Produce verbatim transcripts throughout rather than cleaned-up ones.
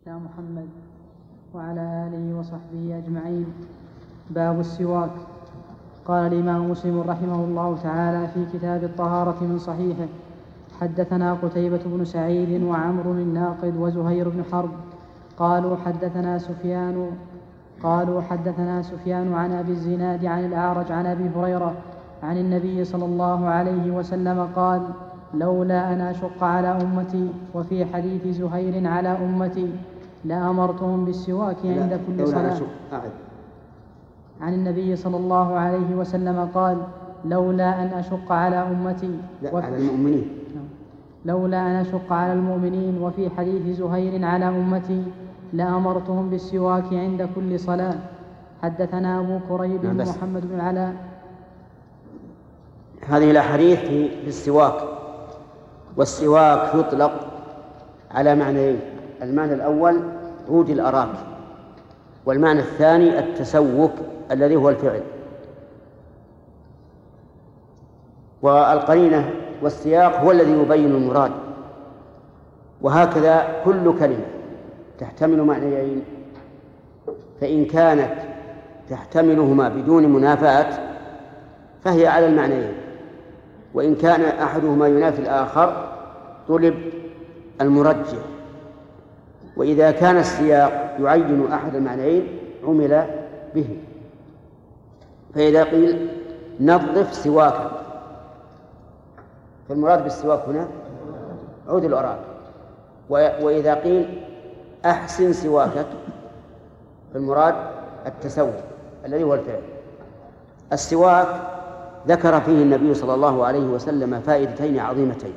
على محمد وعلى آله وصحبه أجمعين. باب السواك. قال الإمام مسلم رحمه الله تعالى في كتاب الطهارة من صحيحه: حدثنا قتيبة بن سعيد وعمرو الناقد وزهير بن حرب قالوا حدثنا سفيان قالوا حدثنا سفيان عن أبي الزناد عن الأعرج عن أبي هريرة عن النبي صلى الله عليه وسلم قال: لولا أن أشق على أمتي. وفي حديث زهير على أمتي لأمرتهم بالسواك عند كل صلاة. عن النبي صلى الله عليه وسلم قال: لولا أن أشق على أمتي على المؤمنين لولا أن أشق على المؤمنين. وفي حديث زهير على أمتي لأمرتهم بالسواك عند كل صلاة. حدثنا أبو كريب بن محمد بن العلاء. هذه الأحاديث في السواك، والسواك يطلق على معنيين: المعنى الأول عود الأراك، والمعنى الثاني التسوك الذي هو الفعل. والقرينة والسياق هو الذي يبين المراد. وهكذا كل كلمة تحتمل معنيين، فإن كانت تحتملهما بدون منافاة فهي على المعنيين، وإن كان أحدهما ينافي الآخر طلب المرجح. وإذا كان السياق يعين أحد المعنيين عمل به. فإذا قيل نظف سواكا فالمراد بالسواك هنا عود الأراك، وإذا قيل أحسن سواكك فالمراد التسوك الذي هو الفعل. السواك ذكر فيه النبي صلى الله عليه وسلم فائدتين عظيمتين،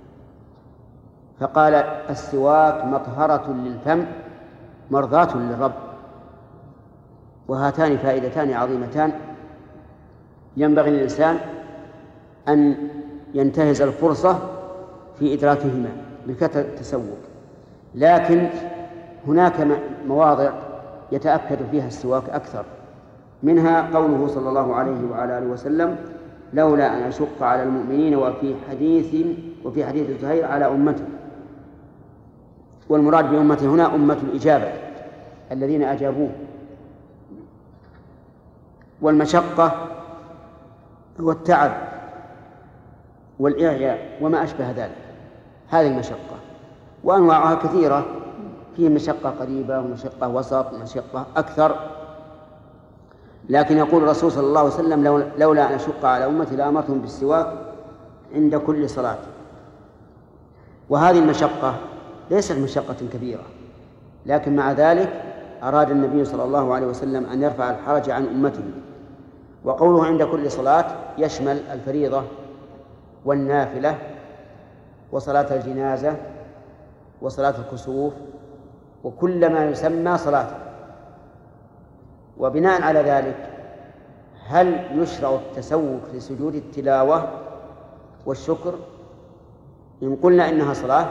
فقال: السواك مطهرة للفم مرضاة للرب. وهاتان فائدتان عظيمتان ينبغي للإنسان أن ينتهز الفرصة في إدراكهما بكثرة التسوك. لكن هناك مواضع يتأكد فيها السواك أكثر، منها قوله صلى الله عليه وعلى آله وسلم: لولا أن أشق على المؤمنين. وفي حديث وفي حديث زهير على أمته. والمراد بأمته هنا أمة الإجابة الذين أجابوه. والمشقة هو التعب والإعياء وما أشبه ذلك، هذه المشقة، وأنواعها كثيرة، فيه مشقة قريبة ومشقة وسط ومشقة أكثر. لكن يقول الرسول صلى الله عليه وسلم: لولا أن أشق على أمتي لأمرتهم بالسواك عند كل صلاة. وهذه المشقة ليست مشقة كبيرة، لكن مع ذلك أراد النبي صلى الله عليه وسلم أن يرفع الحرج عن أمته. وقوله عند كل صلاة يشمل الفريضة والنافلة وصلاة الجنازة وصلاة الكسوف وكل ما يسمى صلاة. وبناء على ذلك هل يشرع التسوك لسجود التلاوة والشكر؟ إن قلنا إنها صلاة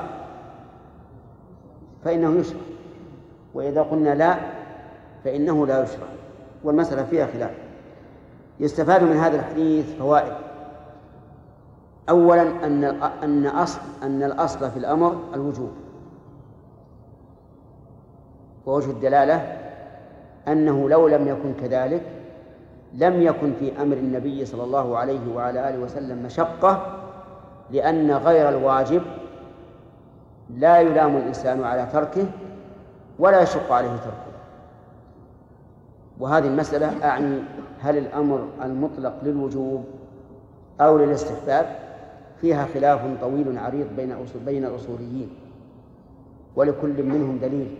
فإنه يشرع، وإذا قلنا لا فإنه لا يشرع، والمسألة فيها خلاف. يستفاد من هذا الحديث فوائد. أولا أن أن أصل أن الأصل في الأمر الوجوب، ووجه الدلالة أنه لو لم يكن كذلك لم يكن في أمر النبي صلى الله عليه وعلى آله وسلم مشقة، لأن غير الواجب لا يلام الإنسان على تركه ولا يشق عليه تركه. وهذه المسألة أعني هل الأمر المطلق للوجوب أو للاستحباب فيها خلاف طويل عريض بين بين الأصوليين، ولكل منهم دليل.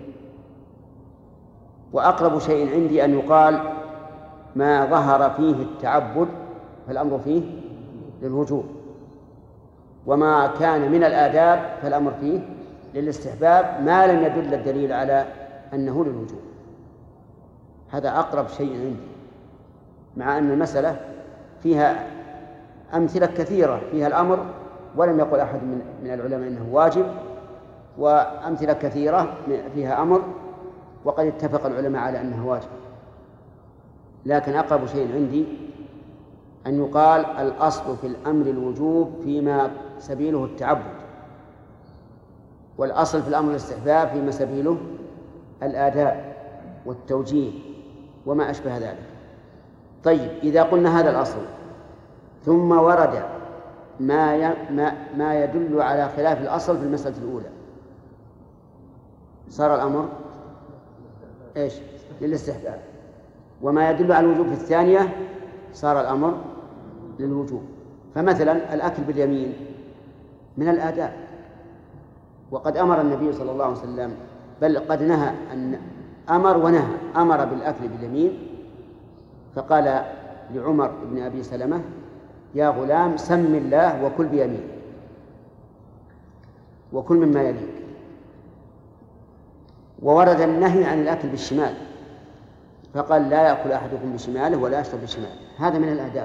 وأقرب شيء عندي أن يقال ما ظهر فيه التعبد فالأمر فيه للوجوب، وما كان من الآداب فالأمر فيه للاستحباب ما لم يدل الدليل على أنه للوجوب. هذا أقرب شيء عندي، مع أن المسألة فيها أمثلة كثيرة فيها الأمر ولم يقل أحد من العلماء إنه واجب، وأمثلة كثيرة فيها أمر وقد اتفق العلماء على أنه واجب. لكن أقرب شيء عندي أن يقال الأصل في الأمر الوجوب فيما سبيله التعبد، والأصل في الأمر الاستحباب فيما سبيله الآداب والتوجيه وما أشبه ذلك. طيب إذا قلنا هذا الأصل ثم ورد ما ما ما يدل على خلاف الأصل في المسألة الأولى، صار الأمر إيش؟ للاستحباب. وما يدل على الوجوب في الثانية صار الأمر للوجوب. فمثلا الأكل باليمين من الآداب، وقد أمر النبي صلى الله عليه وسلم، بل قد نهى أن أمر ونهى، أمر بالأكل باليمين، فقال لعمر بن أبي سلمة: يا غلام سم الله وكل بيمين وكل مما يليك. وورد النهي عن الأكل بالشمال، فقال: لا يأكل أحدكم بشماله ولا يشرب بشماله. هذا من الآداب.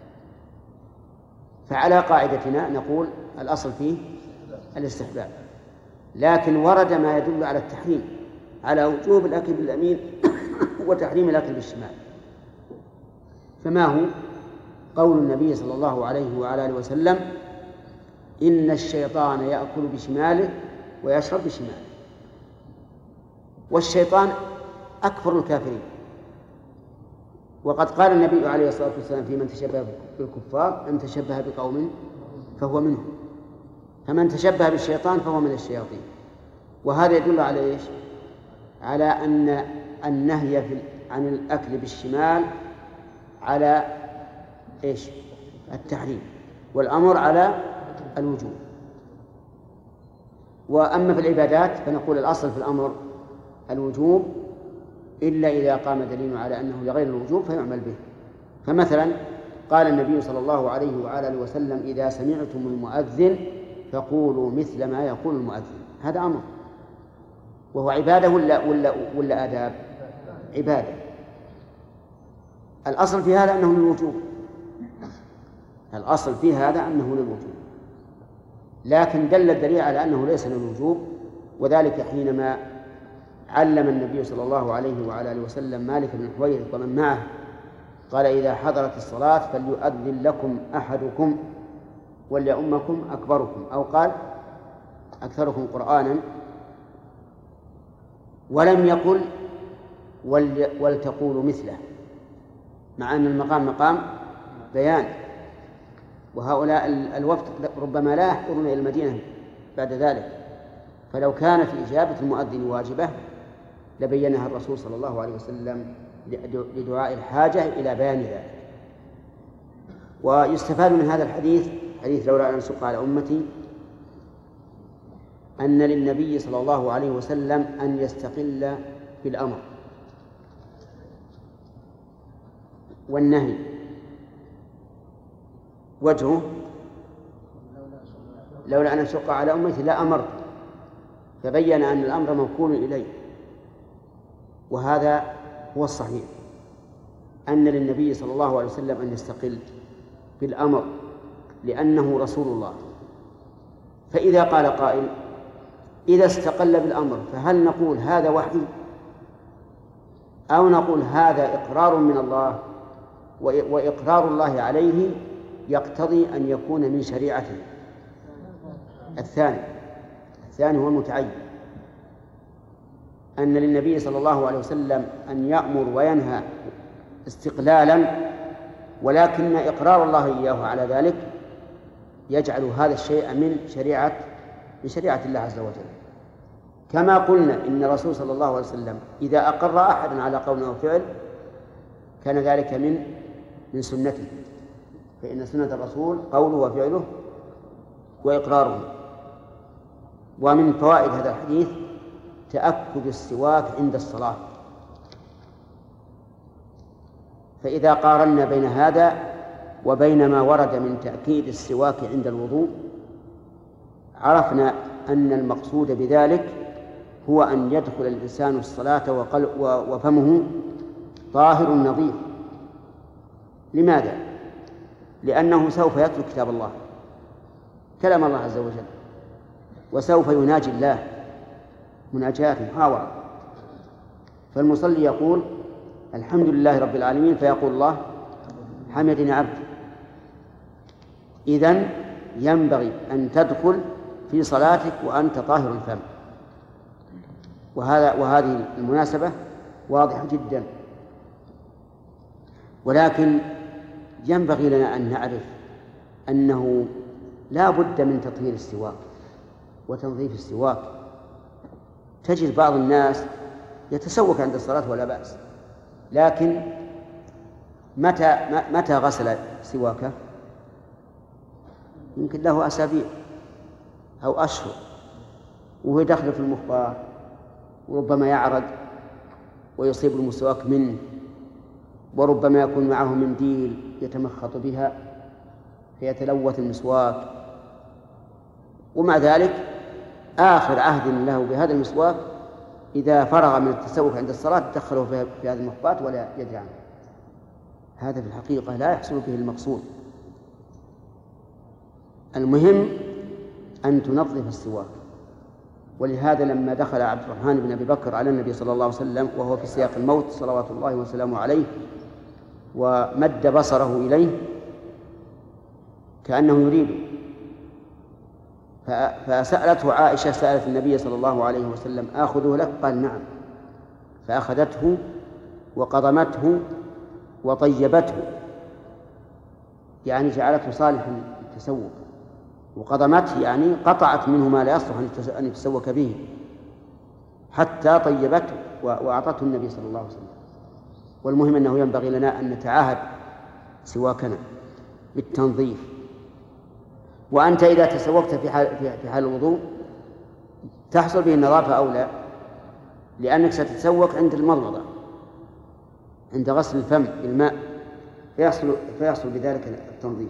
فعلى قاعدتنا نقول الأصل فيه الاستحباب، لكن ورد ما يدل على التحريم، على وجوب الأكل باليمين وتحريم الأكل بالشمال. فما هو؟ قول النبي صلى الله عليه وعلى آله وسلم: إن الشيطان يأكل بشماله ويشرب بشماله. والشيطان أكبر الكافرين، وقد قال النبي عليه الصلاة والسلام في من تشبه بالكفار: من تشبه بقوم فهو منهم. فمن تشبه بالشيطان فهو من الشياطين. وهذا يدل على إيش؟ على أن النهي عن الأكل بالشمال على إيش؟ التحريم، والأمر على الوجوب. وأما في العبادات فنقول الأصل في الأمر الوجوب، إلا إذا قام دليل على أنه لغير الوجوب فيعمل به. فمثلا قال النبي صلى الله عليه وعلى آله وسلم: إذا سمعتم المؤذن فقولوا مثل ما يقول المؤذن. هذا أمر، وهو عبادة ولا, ولا, ولا آداب؟ عبادة. الأصل في هذا أنه للوجوب، الأصل في هذا أنه للوجوب، لكن دل الدليل على أنه ليس للوجوب، وذلك حينما علم النبي صلى الله عليه وعلى آله وسلم مالك بن حويرث ومن معه، قال: إذا حضرت الصلاة فليؤذن لكم أحدكم وليؤمكم أكبركم، أو قال أكثركم قرآنا، ولم يقل ولتقولوا مثله، مع أن المقام مقام بيان، وهؤلاء الوفد ربما لا يحضرون إلى المدينة بعد ذلك، فلو كانت إجابة المؤذن واجبة لبينها الرسول صلى الله عليه وسلم لدعاء الحاجة إلى بيان ذلك. ويستفاد من هذا الحديث، حديث لولا أن أشق على أمتي، أن للنبي صلى الله عليه وسلم أن يستقل بالأمر والنهي. وجهه: لولا أن أشق على أمتي لا أمرت، فبين أن الأمر موكول إليه. وهذا هو الصحيح، أن للنبي صلى الله عليه وسلم أن يستقل بالأمر لأنه رسول الله. فإذا قال قائل: إذا استقل بالأمر فهل نقول هذا وحي، أو نقول هذا إقرار من الله، وإقرار الله عليه يقتضي أن يكون من شريعته؟ الثاني الثاني هو المتعين، أن للنبي صلى الله عليه وسلم أن يأمر وينهى استقلالا، ولكن إقرار الله إياه على ذلك يجعل هذا الشيء من شريعة من شريعة الله عز وجل. كما قلنا إن الرسول صلى الله عليه وسلم إذا أقر أحدا على قول أو فعل كان ذلك من من سنته، فإن سنة الرسول قوله وفعله وإقراره. ومن فوائد هذا الحديث تأكد السواك عند الصلاة. فإذا قارنا بين هذا وبين ما ورد من تأكيد السواك عند الوضوء عرفنا أن المقصود بذلك هو أن يدخل الإنسان الصلاة وفمه طاهر نظيف. لماذا؟ لأنه سوف يتلو كتاب الله، كلام الله عز وجل، وسوف يناجي الله مناجاة محاورة. فالمصلي يقول الحمد لله رب العالمين، فيقول الله حمدني عبدي. إذن ينبغي أن تدخل في صلاتك وأنت طاهر الفم. وهذا وهذه المناسبة واضحة جدا. ولكن ينبغي لنا أن نعرف أنه لا بد من تطهير السواك وتنظيف السواك. تجد بعض الناس يتسوك عند الصلاة ولا بأس، لكن متى متى غسل سواكه؟ يمكن له أسابيع أو أشهر وهو يدخل في المخبار، وربما يعرق ويصيب المسواك منه، وربما يكون معه منديل يتمخط بها فيتلوث المسواك، ومع ذلك آخر عهد له بهذا المسواك إذا فرغ من التسوك عند الصلاة دخله في هذه المخبات ولا يدري عنه. هذا في الحقيقة لا يحصل به المقصود. المهم أن تنظف السواك. ولهذا لما دخل عبد الرحمن بن أبي بكر على النبي صلى الله عليه وسلم وهو في سياق الموت صلوات الله وسلامه عليه ومد بصره إليه كأنه يريد، فسألته عائشة سألت النبي صلى الله عليه وسلم آخذه لك؟ قال نعم، فأخذته وقضمته وطيبته، يعني جعلته صالحا للتسوق، وقضمته يعني قطعت منه ما لا يصلح أن يتسوك به حتى طيبته وأعطته النبي صلى الله عليه وسلم. والمهم أنه ينبغي لنا أن نتعاهد سواكنا بالتنظيف. وأنت إذا تسوقت في حال, في حال الوضوء تحصل به النظافة أو لا؟ لأنك ستتسوق عند المضمضة، عند غسل الفم بالماء، فيحصل, فيحصل بذلك التنظيف.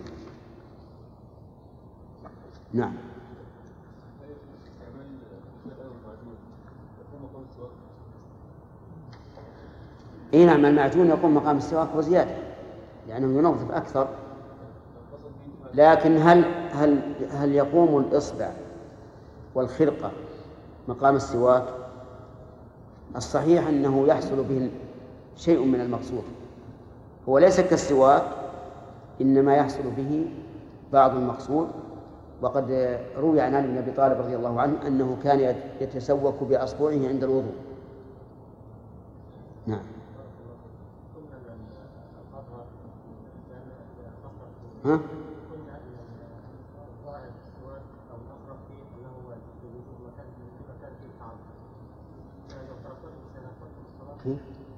نعم. إيه نعم، المعجون يقوم مقام السواك وزيادة لأنه ينظف أكثر. لكن هل هل هل يقوم الإصبع والخرقة مقام السواك؟ الصحيح أنه يحصل به شيء من المقصود، هو ليس كالسواك، إنما يحصل به بعض المقصود. وقد روي عن علي بن أبي طالب رضي الله عنه أنه كان يتسوك بأصبعه عند الوضوء. نعم. ها؟ كيف؟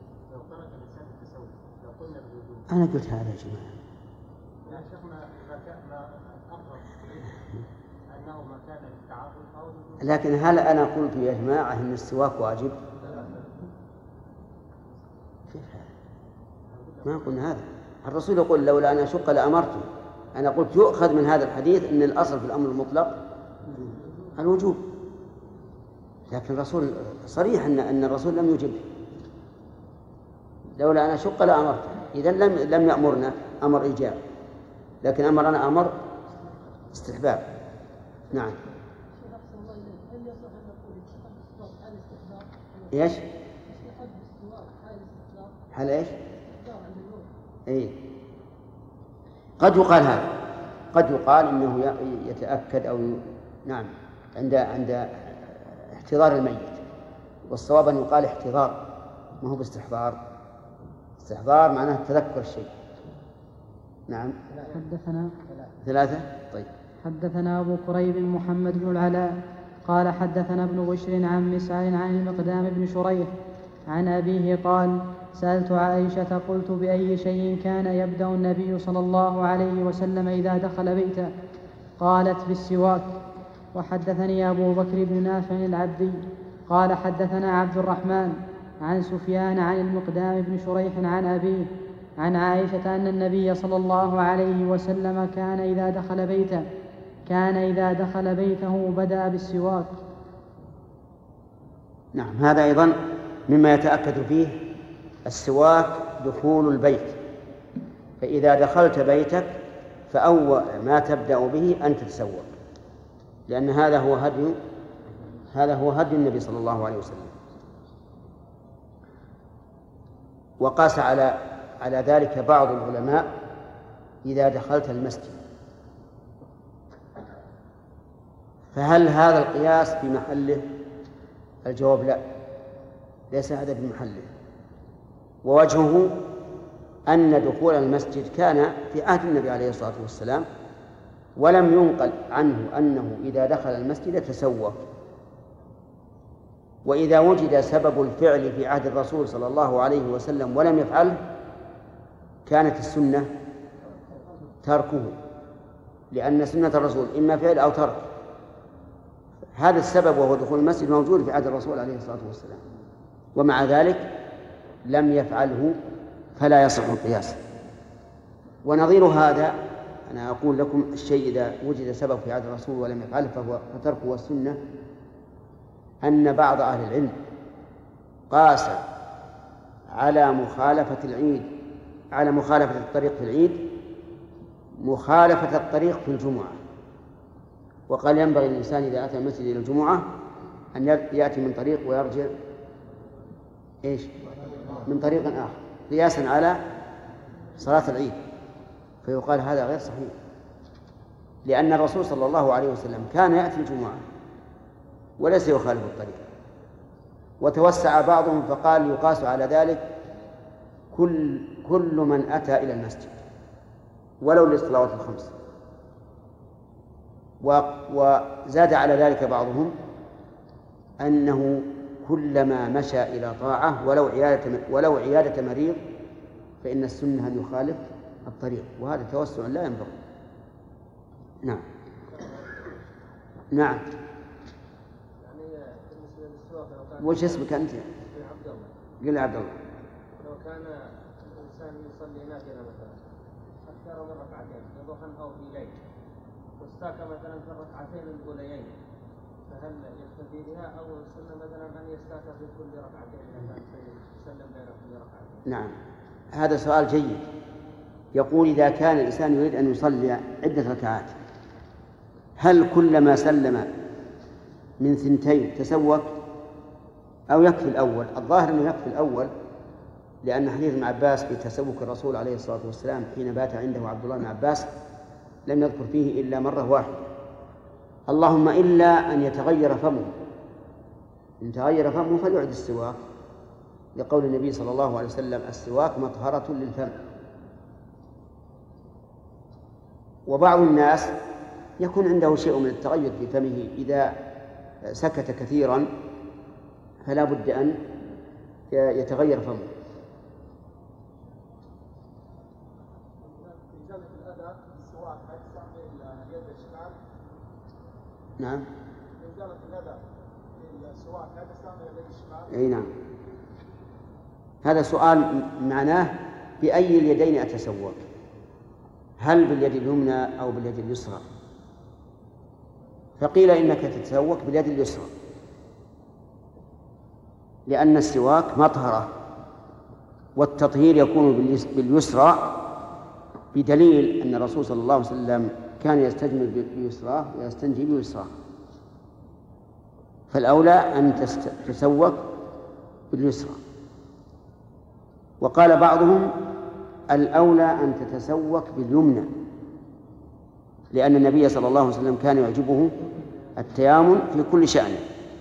أنا قلت هذا يا جماعة. يا شيخنا إذا كان أقرب أنه مكان التعاطف. لكن هل أنا قلت يا جماعة أن السواك واجب؟ كيف هذا؟ ما قلنا هذا. الرسول يقول لولا أن أشق لأمرته. أنا قلت يؤخذ من هذا الحديث أن الأصل في الأمر المطلق الوجوب، لكن الرسول صريح أن أن الرسول لم يجب. لولا أن أشق لأمرته، إذن لم لم يأمرنا أمر إيجاب، لكن أمرنا أمر استحباب. نعم. إيش؟ هل إيش؟ إيه؟ قد يقال هذا، قد يقال إنه يتأكد أو نعم عند عند احتضار الميت، والصواب أن يقال احتضار ما هو باستحضار. استحضار معناه تذكر الشيء. نعم. حدثنا ثلاثة. طيب. حدثنا أبو كريب محمد بن العلاء قال حدثنا ابن بشر عن مسعر عن المقدام بن شريح عن أبيه قال سألت عائشة قلت بأي شيء كان يبدأ النبي صلى الله عليه وسلم إذا دخل بيته؟ قالت بالسواك. وحدثني أبو بكر بن نافع العبدي قال حدثنا عبد الرحمن عن سفيان عن المقدام بن شريح عن أبيه عن عائشة أن النبي صلى الله عليه وسلم كان إذا دخل بيته كان إذا دخل بيته بدأ بالسواك. نعم، هذا أيضا مما يتأكد فيه السواك دخول البيت. فإذا دخلت بيتك فأول ما تبدأ به أن تتسوق، لأن هذا هو هدي هذا هو هدي النبي صلى الله عليه وسلم. وقاس على على ذلك بعض العلماء إذا دخلت المسجد. فهل هذا القياس في محله؟ الجواب لا، ليس هذا بمحله. ووجهه أن دخول المسجد كان في عهد النبي عليه الصلاة والسلام، ولم ينقل عنه أنه إذا دخل المسجد تسوق. وإذا وجد سبب الفعل في عهد الرسول صلى الله عليه وسلم ولم يفعله كانت السنة تركه، لأن سنة الرسول إما فعل أو ترك. هذا السبب وهو دخول المسجد موجود في عهد الرسول عليه الصلاة والسلام، ومع ذلك لم يفعله، فلا يصح القياس. ونظير هذا أنا أقول لكم الشيء إذا وجد سبب في عهد الرسول ولم يفعله فهو فتركه والسنة، أن بعض أهل العلم قاس على مخالفة العيد على مخالفة الطريق في العيد مخالفة الطريق في الجمعة، وقال ينبغي الإنسان إذا أتى المسجد إلى الجمعة أن يأتي من طريق ويرجع إيش من طريق آخر، قياسا على صلاة العيد. فيقال هذا غير صحيح، لأن الرسول صلى الله عليه وسلم كان يأتي الجمعة وليس يخالف الطريق. وتوسع بعضهم فقال يقاس على ذلك كل كل من أتى إلى المسجد ولو للصلوات الخمس. وزاد على ذلك بعضهم أنه كلما مشى إلى طاعة ولو عيادة ولو عيادة مريض فإن السنة أن يخالف الطريق، وهذا توسع لا ينبغي. نعم نعم. وش اسمك أنت؟ عبد الله. قل عبد الله. لو كان الإنسان يصلي نافلة مثلا أكثر من ركعتين في ضحى أو في ليل واستاك مثلا في الركعتين الأوليين، فهل يكتفي بها أو السنة مثلا أن يستاك في كل ركعتين يسلم بين كل ركعتين؟ نعم، هذا سؤال جيد. يقول إذا كان الإنسان يريد أن يصلي عدة ركعات هل كلما سلم من ثنتين تسوك أو يكفي الأول؟ الظاهر أنه يكفي الأول، لأن حديث ابن عباس في تسوك الرسول عليه الصلاة والسلام حين بات عنده عبد الله بن عباس لم يذكر فيه إلا مرة واحدة، اللهم إلا أن يتغير فمه، إن تغير فمه فليعد السواك، لقول النبي صلى الله عليه وسلم السواك مطهرة للفم. وبعض الناس يكون عنده شيء من التغير في فمه إذا سكت كثيرا فلا بد أن يتغير فمه. نعم. أي نعم. هذا سؤال معناه بأي اليدين أتسوق، هل باليد اليمنى أو باليد اليسرى؟ فقيل إنك تتسوق باليد اليسرى، لأن السواك مطهرة، والتطهير يكون باليسرى بدليل أن الرسول صلى الله عليه وسلم كان يستجمل بيسراه ويستنجي بيسراه، فالأولى أن تتسوق باليسرى. وقال بعضهم الأولى أن تتسوق باليمنى، لأن النبي صلى الله عليه وسلم كان يعجبه التيامن في كل شأن.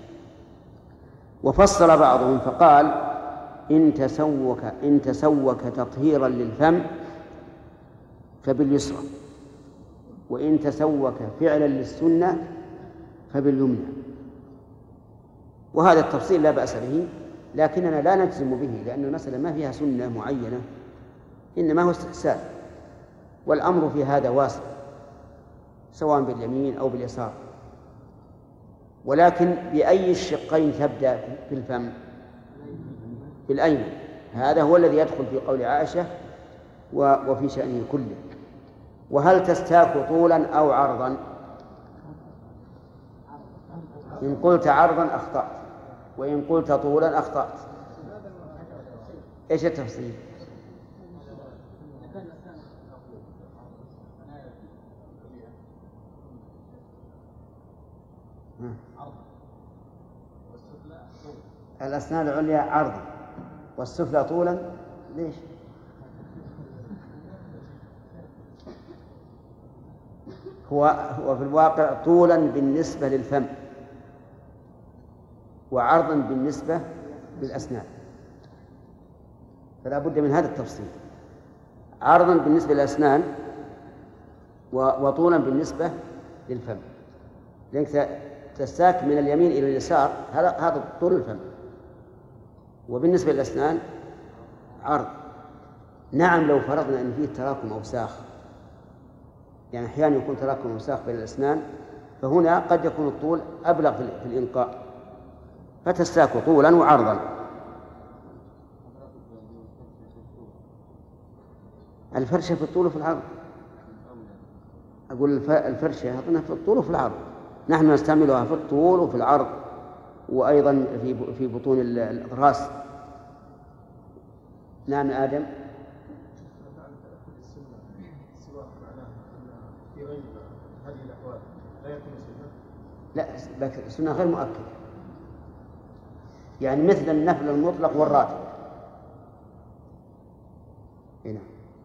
وفصل بعضهم فقال إن تسوك إن تسوك تطهيرا للفم فباليسرى، وإن تسوك فعلا للسنة فباليمنى. وهذا التفصيل لا بأس به، لكننا لا نجزم به، لأن المسألة ما فيها سنة معينة، إنما هو استحسان، والأمر في هذا واسع سواء باليمين أو باليسار. ولكن بأي الشقين تبدأ في الفم؟ بالأيمن، هذا هو الذي يدخل في قول عائشة وفي شأنه كله. وهل تستاك طولا أو عرضا؟ إن قلت عرضا أخطأت، وإن قلت طولا أخطأت. إيش التفصيل؟ الأسنان العليا عرضا والسفلى طولا، ليش؟ هو هو في الواقع طولا بالنسبة للفم وعرضا بالنسبة بالأسنان، فلا بد من هذا التفصيل، عرضا بالنسبة للأسنان وطولا بالنسبة للفم، لأنك تستاك من اليمين إلى اليسار هذا هذا طول الفم، وبالنسبة للأسنان عرض. نعم لو فرضنا أن فيه تراكم أوساخ، يعني أحيانا يكون تراكم أوساخ بين الأسنان، فهنا قد يكون الطول أبلغ في الإنقاء، فتستاك طولا وعرضا. الفرشة في الطول وفي العرض، أقول الفرشة أظنها في الطول وفي العرض، نحن نستعملها في الطول وفي العرض، وأيضا في في بطون الأضراس. نعم آدم. لا، السنة غير مؤكدة، يعني مثل النفل المطلق والراتب. هنا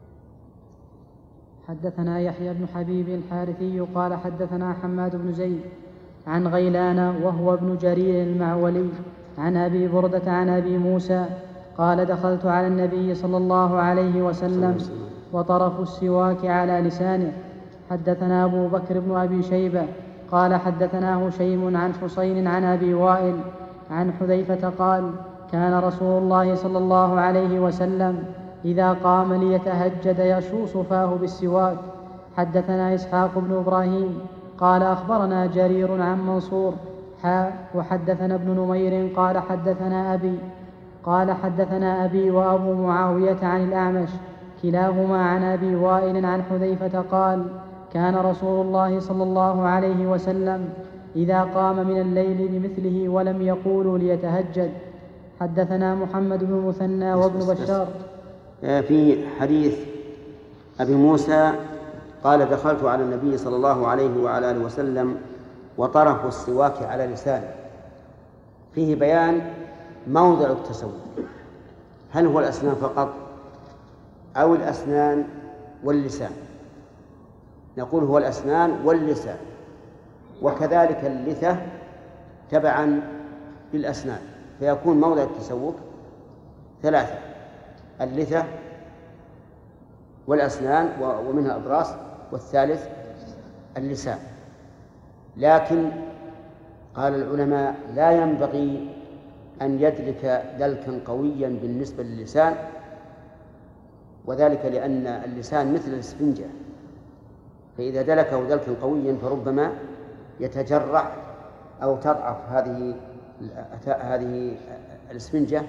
حدثنا يحيى بن حبيب الحارثي قال حدثنا حماد بن زيد عن غيلان وهو ابن جرير المعولي عن أبي بردة عن أبي موسى قال دخلت على النبي صلى الله عليه وسلم وطرف السواك على لسانه. حدثنا أبو بكر بن أبي شيبة قال حدثنا هشيم عن حسين عن أبي وائل عن حذيفة قال كان رسول الله صلى الله عليه وسلم إذا قام ليتهجد يشوص فاه بالسواك. حدثنا إسحاق بن إبراهيم قال أخبرنا جرير عن منصور حا وحدثنا ابن نمير قال حدثنا أبي قال حدثنا أبي وأبو معاوية عن الأعمش كلاهما عن أبي وائل عن حذيفة قال كان رسول الله صلى الله عليه وسلم إذا قام من الليل بمثله ولم يقول ليتهجد. حدثنا محمد بن المثنى وابن بشار. في حديث أبي موسى قال دخلت على النبي صلى الله عليه وعلى آله وسلم وطرف السواك على لسانه، فيه بيان موضع التسوك، هل هو الأسنان فقط أو الأسنان واللسان؟ نقول هو الأسنان واللسان، وكذلك اللثة تبعا للأسنان، فيكون موضع التسوك ثلاثة: اللثة والأسنان ومنها الأضراس، والثالث اللسان. لكن قال العلماء لا ينبغي أن يدلك دلكا قويا بالنسبة للسان، وذلك لأن اللسان مثل الإسفنجة، فإذا دلكه دلكا قويا فربما يتجرح أو تضعف هذه هذه الإسفنجة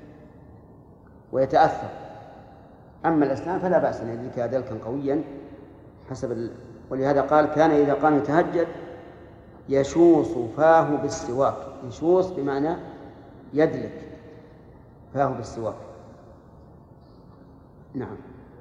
ويتأثر. أما الأسنان فلا بأس أن يدلكها دلكا قويا حسب ال... ولهذا قال كان إذا قام يتهجد يشوص فاه بالسواك. يشوص بمعنى يدلك فاه بالسواك. نعم.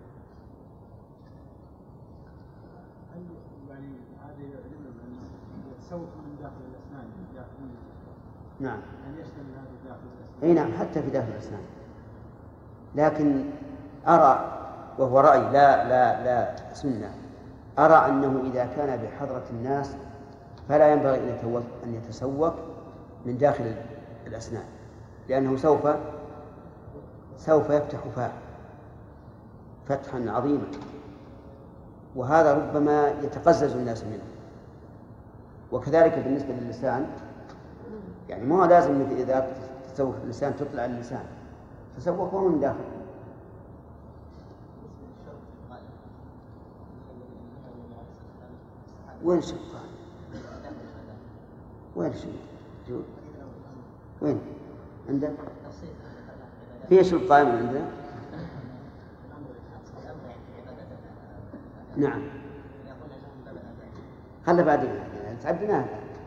يعني هذه علم أن السوق من داخل الأسنان داخل. نعم. أن يشتمل هذا داخل الأسنان. أي نعم، حتى في داخل الأسنان. لكن أرى، وهو رأي لا لا لا سنة، أرى أنه إذا كان بحضرة الناس فلا ينبغي أن يتسوق من داخل الأسنان، لأنه سوف سوف يفتح فاه فتحا عظيما، وهذا ربما يتقزز الناس منه. وكذلك بالنسبة للسان، يعني ما لازم إذا تسوق اللسان تطلع اللسان، تسوقه من داخل. وين شقان؟ وين شقان؟ وين؟ عندك؟ في شق قائم عندنا؟ نعم. خلنا بعدين تعديناها.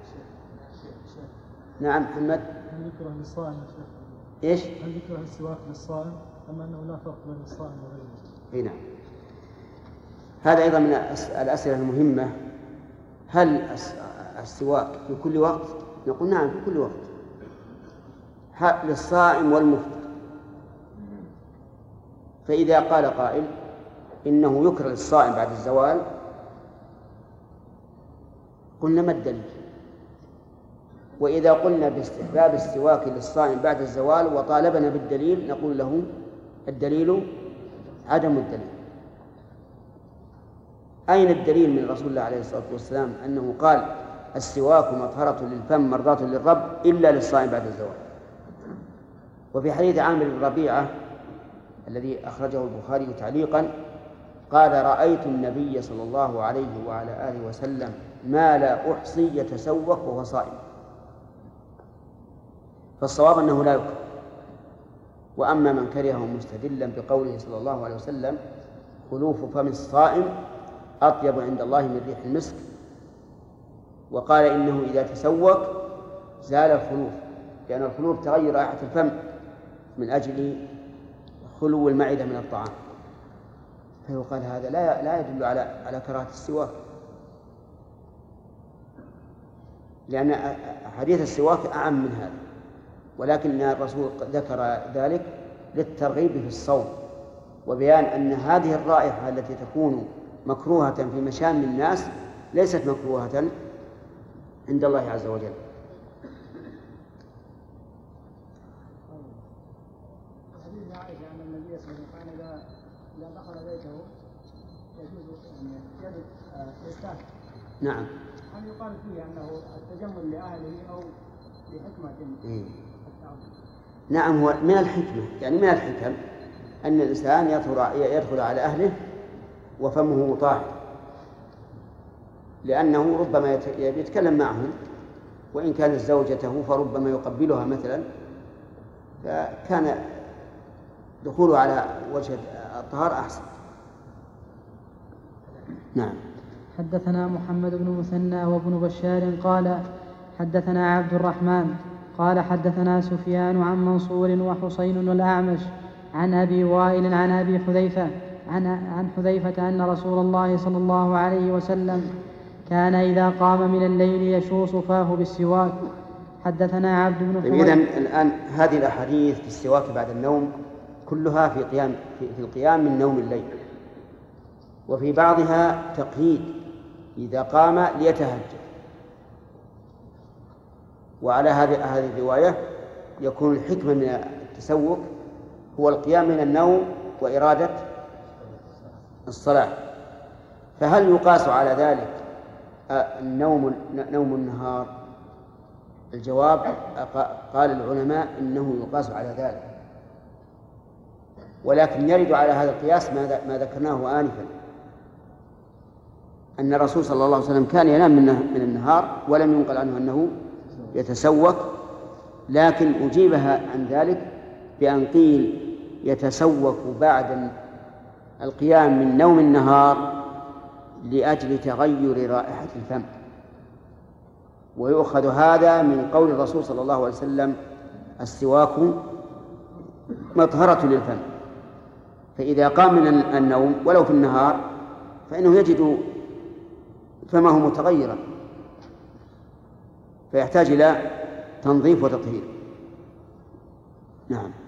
نعم محمد. هل يكره للصائم ايش؟ هل يكره السواك للصائم أم أنه لا فرق بين الصائم وغيره؟ اي نعم. هذا أيضا من الأسئلة المهمة. هل السواك في كل وقت؟ نقول نعم في كل وقت، للصائم والمفطر. فإذا قال قائل إنه يكره للصائم بعد الزوال، قلنا ما الدليل؟ وإذا قلنا باستحباب السواك للصائم بعد الزوال وطالبنا بالدليل نقول له الدليل عدم الدليل. أين الدليل من رسول الله عليه الصلاة والسلام أنه قال السواك مطهرة للفم مرضاة للرب إلا للصائم بعد الزوال؟ وفي حديث عامر بن ربيعة الذي أخرجه البخاري تعليقا قال رأيت النبي صلى الله عليه وعلى آله وسلم ما لا أحصي يتسوق وهو صائم. فالصواب أنه لا يكره. وأما من كرهه مستدلا بقوله صلى الله عليه وسلم خلوف فم الصائم أطيب عند الله من ريح المسك، وقال إنه إذا تسوق زال الخلوف، لأن الخلوف تغير رائحة الفم من أجل خلو المعدة من الطعام، فيقال هذا لا لا يدل على على كراهة السواك، لأن حديث السواك أعم من هذا. ولكن الرسول ذكر ذلك للترغيب في الصوم وبيان أن هذه الرائحة التي تكون مكروهة في مشام الناس ليست مكروهة عند الله عز وجل. حديث عائشة أن النبي صلى الله عليه وسلم إذا دخل بيته يجوز أن يجد يستاك. نعم. هل يقال فيه أنه التجمل لأهله أو لحكمة؟ إيه. نعم، هو من الحكمة، يعني من الحكم أن الإنسان يدخل على أهله وفمه طاهر، لأنه ربما يتكلم معهم، وإن كانت زوجته فربما يقبلها مثلا، فكان دخوله على وجه الطهارة أحسن. نعم. حدثنا محمد بن مثنى وابن بشار قال حدثنا عبد الرحمن قال حدثنا سفيان عن منصور وحسين والأعمش عن أبي وائل عن أبي حذيفة عن عن حذيفة أن رسول الله صلى الله عليه وسلم كان إذا قام من الليل يشوص فاه بالسواك. حدثنا عبد بن حميد. إذن الآن هذه الأحاديث في السواك بعد النوم كلها في قيام في, في القيام من نوم الليل، وفي بعضها تقييد إذا قام ليتهجد. وعلى هذه هذه الرواية يكون الحكمة من التسوق هو القيام من النوم وإرادة الصلاة. فهل يقاس على ذلك النوم نوم النهار؟ الجواب قال العلماء إنه يقاس على ذلك، ولكن يرد على هذا القياس ما ذكرناه آنفا، أن الرسول صلى الله عليه وسلم كان ينام من النهار ولم ينقل عنه أنه يتسوق، لكن أجيبها عن ذلك بأن قيل يتسوق بعد القيام من نوم النهار لأجل تغير رائحة الفم. ويؤخذ هذا من قول الرسول صلى الله عليه وسلم السواك مطهرة للفم، فإذا قام من النوم ولو في النهار فإنه يجد فمه متغيرا، فيحتاج إلى تنظيف وتطهير. نعم.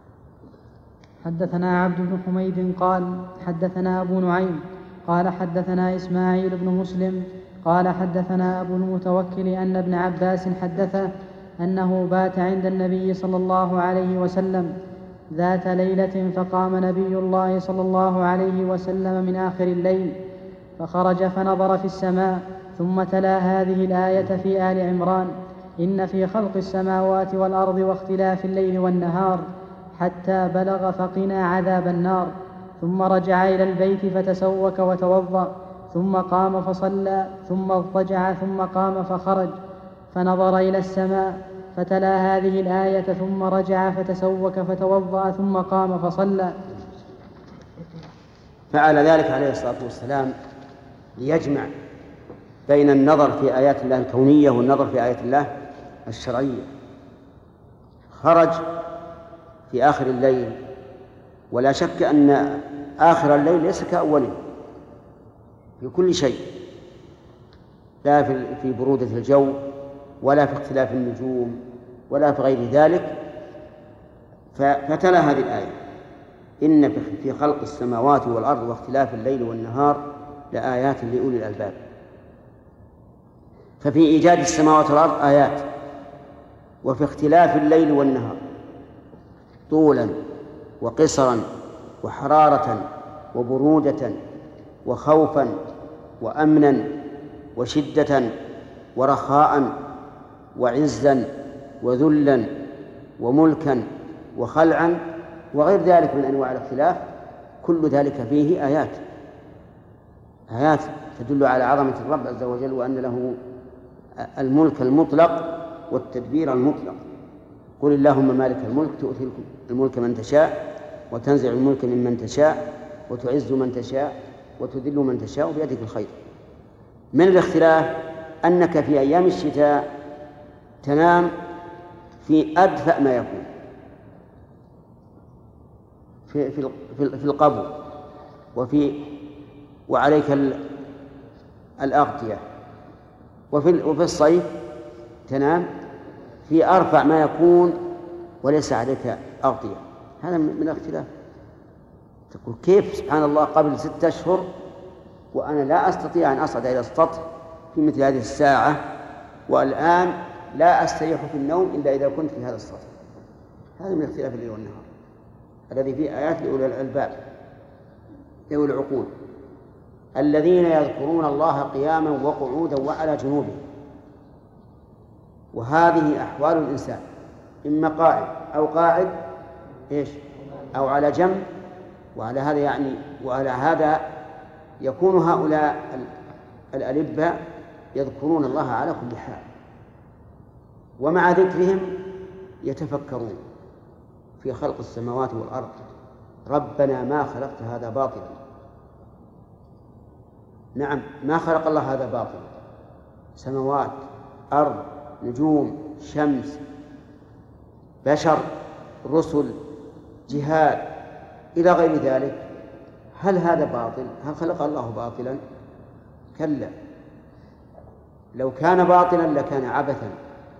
حدثنا عبد بن حميد قال حدثنا أبو نعيم قال حدثنا إسماعيل بن مسلم قال حدثنا أبو المتوكل أن ابن عباس حدثه أنه بات عند النبي صلى الله عليه وسلم ذات ليلة، فقام نبي الله صلى الله عليه وسلم من آخر الليل فخرج فنظر في السماء، ثم تلا هذه الآية في آل عمران: إن في خلق السماوات والأرض واختلاف الليل والنهار حتى بلغ فقنا عذاب النار. ثم رجع إلى البيت فتسوك وتوضأ، ثم قام فصلى، ثم اضطجع، ثم قام فخرج فنظر إلى السماء فتلا هذه الآية، ثم رجع فتسوك فتوضأ، ثم قام فصلى. فعل ذلك عليه الصلاة والسلام ليجمع بين النظر في آيات الله الكونية والنظر في آيات الله الشرعية. خرج في آخر الليل، ولا شك أن آخر الليل ليس كأوله في كل شيء، لا في برودة الجو ولا في اختلاف النجوم ولا في غير ذلك. فتلا هذه الآية: إن في خلق السماوات والأرض واختلاف الليل والنهار لآيات لأولي الألباب. ففي إيجاد السماوات والأرض آيات وفي اختلاف الليل والنهار طولا وقصرا وحرارة وبرودة وخوفا وأمنا وشدة ورخاء وعزا وذلا وملكا وخلعا وغير ذلك من أنواع الاختلاف، كل ذلك فيه آيات آيات تدل على عظمة الرب عز وجل وأن له الملك المطلق والتدبير المطلق. قل اللهم مالك الملك تؤتي الملك من تشاء وتنزع الملك ممن تشاء وتعز من تشاء وتذل من تشاء بيدك الخير. من الاختلاف أنك في أيام الشتاء تنام في أدفأ ما يكون في في في القبو وفي وعليك الأغطية، وفي وفي الصيف تنام في أرفع ما يكون وليس عليك أغطية. هذا من الاختلاف. تقول كيف سبحان الله قبل ستة أشهر وأنا لا أستطيع أن أصعد إلى السطح في مثل هذه الساعة، والآن لا أستريح في النوم إلا إذا كنت في هذا السطح. هذا من اختلاف الليل والنهار الذي فيه آيات لأولي الألباب ذوي العقول الذين يذكرون الله قياما وقعودا وعلى جنوبهم. وهذه أحوال الإنسان، إما قاعد أو قاعد إيش أو على جنب. وعلى هذا يعني وعلى هذا يكون هؤلاء الألبة يذكرون الله على كل حال، ومع ذكرهم يتفكرون في خلق السماوات والأرض. ربنا ما خلقت هذا باطلا. نعم، ما خلق الله هذا باطلا. سماوات، أرض، نجوم، شمس، بشر، رسل، جهاد إلى غير ذلك. هل هذا باطل؟ هل خلق الله باطلا؟ كلا، لو كان باطلا لكان عبثا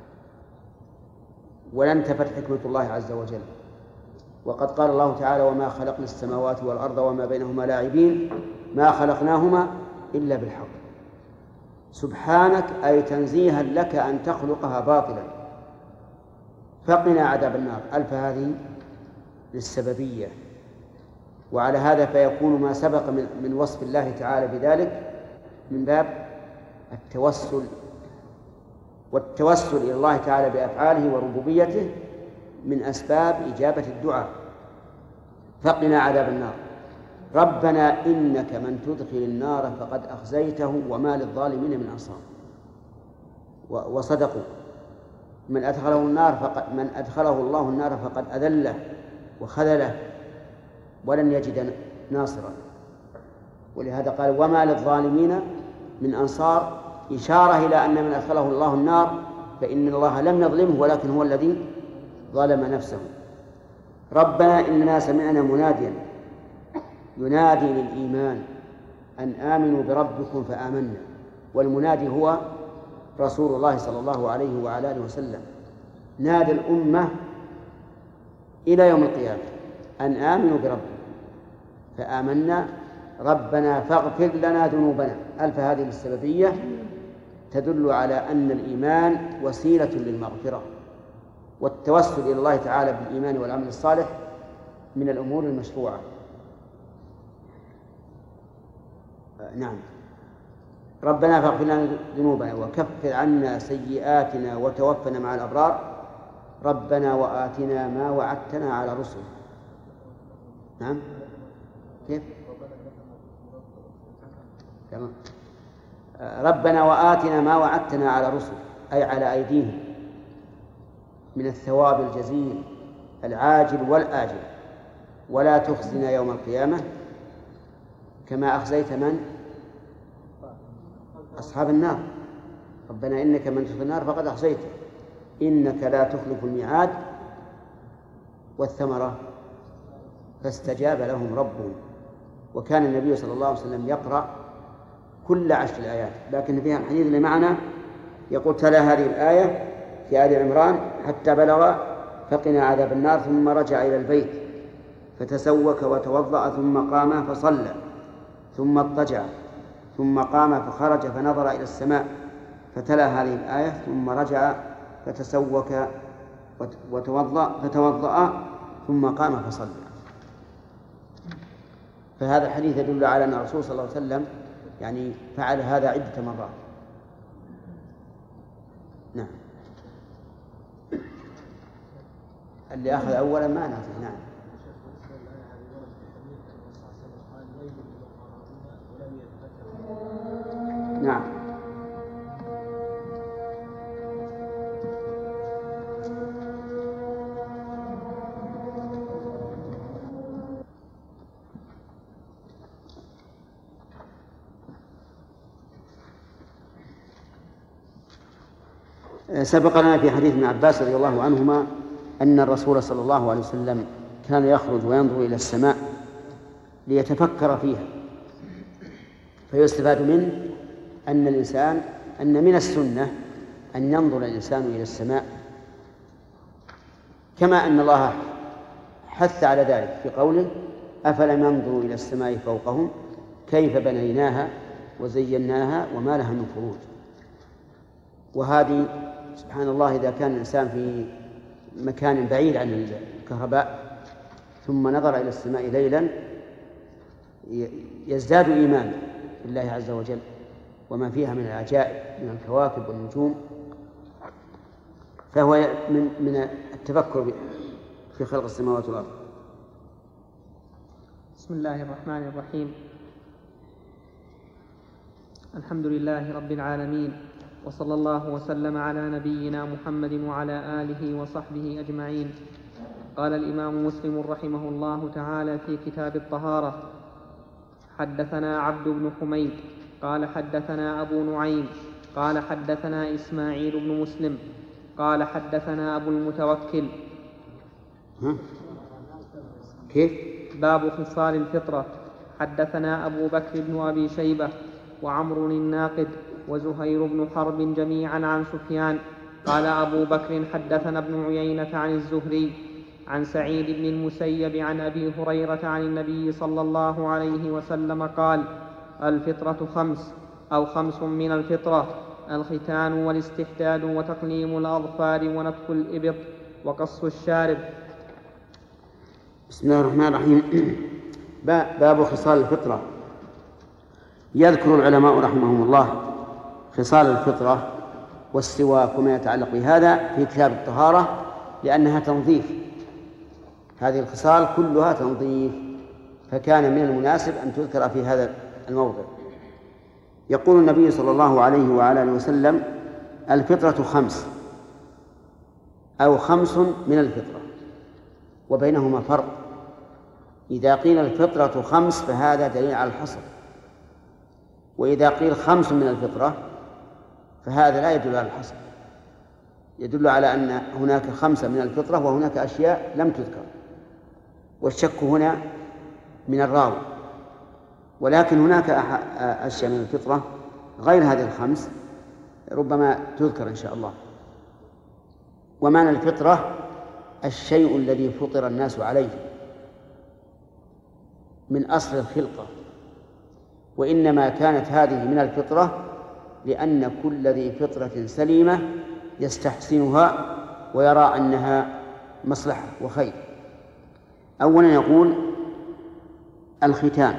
ولانتفت حكمة الله عز وجل. وقد قال الله تعالى وما خلقنا السماوات والأرض وما بينهما لاعبين ما خلقناهما إلا بالحق. سبحانك أي تنزيها لك أن تخلقها باطلا. فقنا عذاب النار. ألف هذه للسببية، وعلى هذا فيكون ما سبق من وصف الله تعالى بذلك من باب التوسل، والتوسل إلى الله تعالى بأفعاله وربوبيته من أسباب إجابة الدعاء. فقنا عذاب النار. ربنا إنك من تدخل النار فقد أخزيته وما للظالمين من أنصار. وصدقوا، من أدخله النار فقد من أدخله الله النار فقد أذله وخذله ولن يجد ناصرا. ولهذا قال وما للظالمين من أنصار، إشارة إلى أن من أدخله الله النار فإن الله لم يظلمه ولكن هو الذي ظلم نفسه. ربنا إننا سمعنا مناديا ينادي للإيمان أن آمنوا بربكم فآمنا. والمنادي هو رسول الله صلى الله عليه وعلى آله وسلم، نادى الأمة إلى يوم القيامة أن آمنوا بربكم فآمنا ربنا فاغفر لنا ذنوبنا. ألف هذه السببية تدل على أن الإيمان وسيلة للمغفرة، والتوسل إلى الله تعالى بالإيمان والعمل الصالح من الأمور المشروعة. نعم، ربنا فاغفر لنا ذنوبنا وكفر عنا سيئاتنا وتوفنا مع الأبرار ربنا وآتنا ما وعدتنا على رسل. نعم، كيف؟ تمام. ربنا وآتنا ما وعدتنا على رسل، أي على أيديهم من الثواب الجزيل العاجل والآجل، ولا تخزنا يوم القيامة كما أخزيت من؟ أصحاب النار. ربنا إنك من تدخل النار فقد أخزيته إنك لا تخلف الميعاد. والثمرة فاستجاب لهم ربهم. وكان النبي صلى الله عليه وسلم يقرأ كل عشر الآيات، لكن فيها الحديث اللي معنا يقول تلا هذه الآية في آل عمران حتى بلغ فقنا عذاب النار ثم رجع إلى البيت فتسوك وتوضأ ثم قام فصلى ثم اضطجع ثم قام فخرج فنظر إلى السماء فتلا هذه الآية ثم رجع فتسوك وتوضأ فتوضأ ثم قام فصلى. فهذا الحديث يدل على أن الرسول صلى الله عليه وسلم يعني فعل هذا عدة مرات. نعم. اللي أخذ أولا ما نافع. نعم. نعم. سبق لنا في حديث ابن عباس رضي الله عنهما أن الرسول صلى الله عليه وسلم كان يخرج وينظر إلى السماء ليتفكر فيها، فيستفاد منه أن الإنسان أن من السنة أن ينظر الإنسان إلى السماء، كما أن الله حث على ذلك في قوله أفلم ينظروا إلى السماء فوقهم كيف بنيناها وزيناها وما لها من فروج. وهذه سبحان الله إذا كان الإنسان في مكان بعيد عن الكهرباء ثم نظر إلى السماء ليلا يزداد إيمانا بالله عز وجل وما فيها من العجائب من الكواكب والنجوم، فهو من من التفكر في خلق السماوات والأرض. بسم الله الرحمن الرحيم. الحمد لله رب العالمين، وصلى الله وسلم على نبينا محمد وعلى آله وصحبه أجمعين. قال الإمام مسلم رحمه الله تعالى في كتاب الطهارة: حدثنا عبد بن حميد قال حدثنا أبو نعيم قال حدثنا إسماعيل بن مسلم قال حدثنا أبو المتوكل. ها؟ كيف؟ باب خصال الفطرة. حدثنا أبو بكر بن أبي شيبة وعمر الناقد وزهير بن حرب جميعا عن سفيان قال أبو بكر حدثنا ابن عيينة عن الزهري عن سعيد بن المسيب عن أبي هريرة عن النبي صلى الله عليه وسلم قال: الفطرة خمس أو خمس من الفطرة: الختان والاستحداد وتقليم الأظفار ونتف الإبط وقص الشارب. بسم الله الرحمن الرحيم. باب خصال الفطرة. يذكر العلماء رحمهم الله خصال الفطرة والسواك وما يتعلق بهذا في كتاب الطهارة، لأنها تنظيف. هذه الخصال كلها تنظيف، فكان من المناسب أن تذكر في هذا الموضع. يقول النبي صلى الله عليه وعلى آله وسلم: الفطرة خمس أو خمس من الفطرة، وبينهما فرق. إذا قيل الفطرة خمس فهذا دليل على الحصر، وإذا قيل خمس من الفطرة فهذا لا يدل على الحصر، يدل على أن هناك خمسة من الفطرة وهناك أشياء لم تذكر، والشك هنا من الراوي. ولكن هناك أشياء من الفطرة غير هذه الخمس ربما تذكر إن شاء الله. ومعنى الفطرة الشيء الذي فطر الناس عليه من أصل الخلقة، وإنما كانت هذه من الفطرة لأن كل ذي فطرة سليمة يستحسنها ويرى أنها مصلحة وخير. أولا يقول الختان.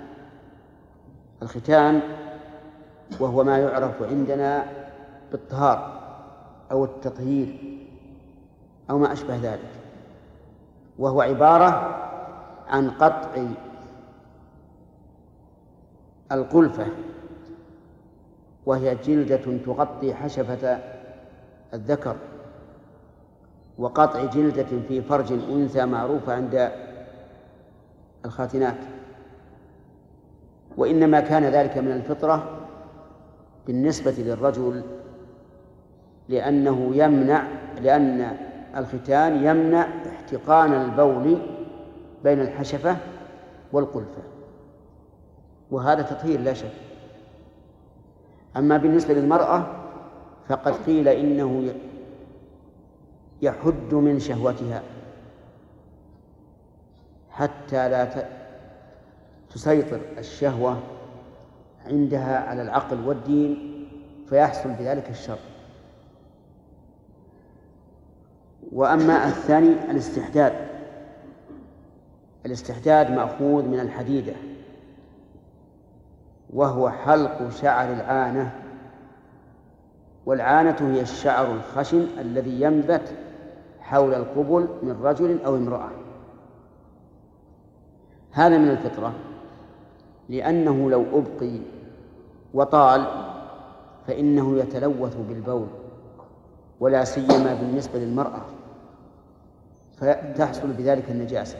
الختان وهو ما يعرف عندنا بالطهارة أو التطهير أو ما أشبه ذلك، وهو عبارة عن قطع القلفة، وهي جلدة تغطي حشفة الذكر، وقطع جلدة في فرج الأنثى معروفة عند الخاتنات. وإنما كان ذلك من الفطرة بالنسبة للرجل لأنه يمنع لأن الختان يمنع احتقان البول بين الحشفة والقلفة، وهذا تطهير لا شك. أما بالنسبة للمرأة فقد قيل إنه يحد من شهوتها حتى لا تسيطر الشهوة عندها على العقل والدين، فيحصل بذلك الشر. وأما الثاني الاستحداد، الاستحداد مأخوذ من الحديدة، وهو حلق شعر العانة، والعانة هي الشعر الخشن الذي ينبت حول القبل من رجل أو امرأة. هذا من الفطرة، لأنه لو أبقي وطال فإنه يتلوث بالبول، ولا سيما بالنسبة للمرأة، فتحصل بذلك النجاسة.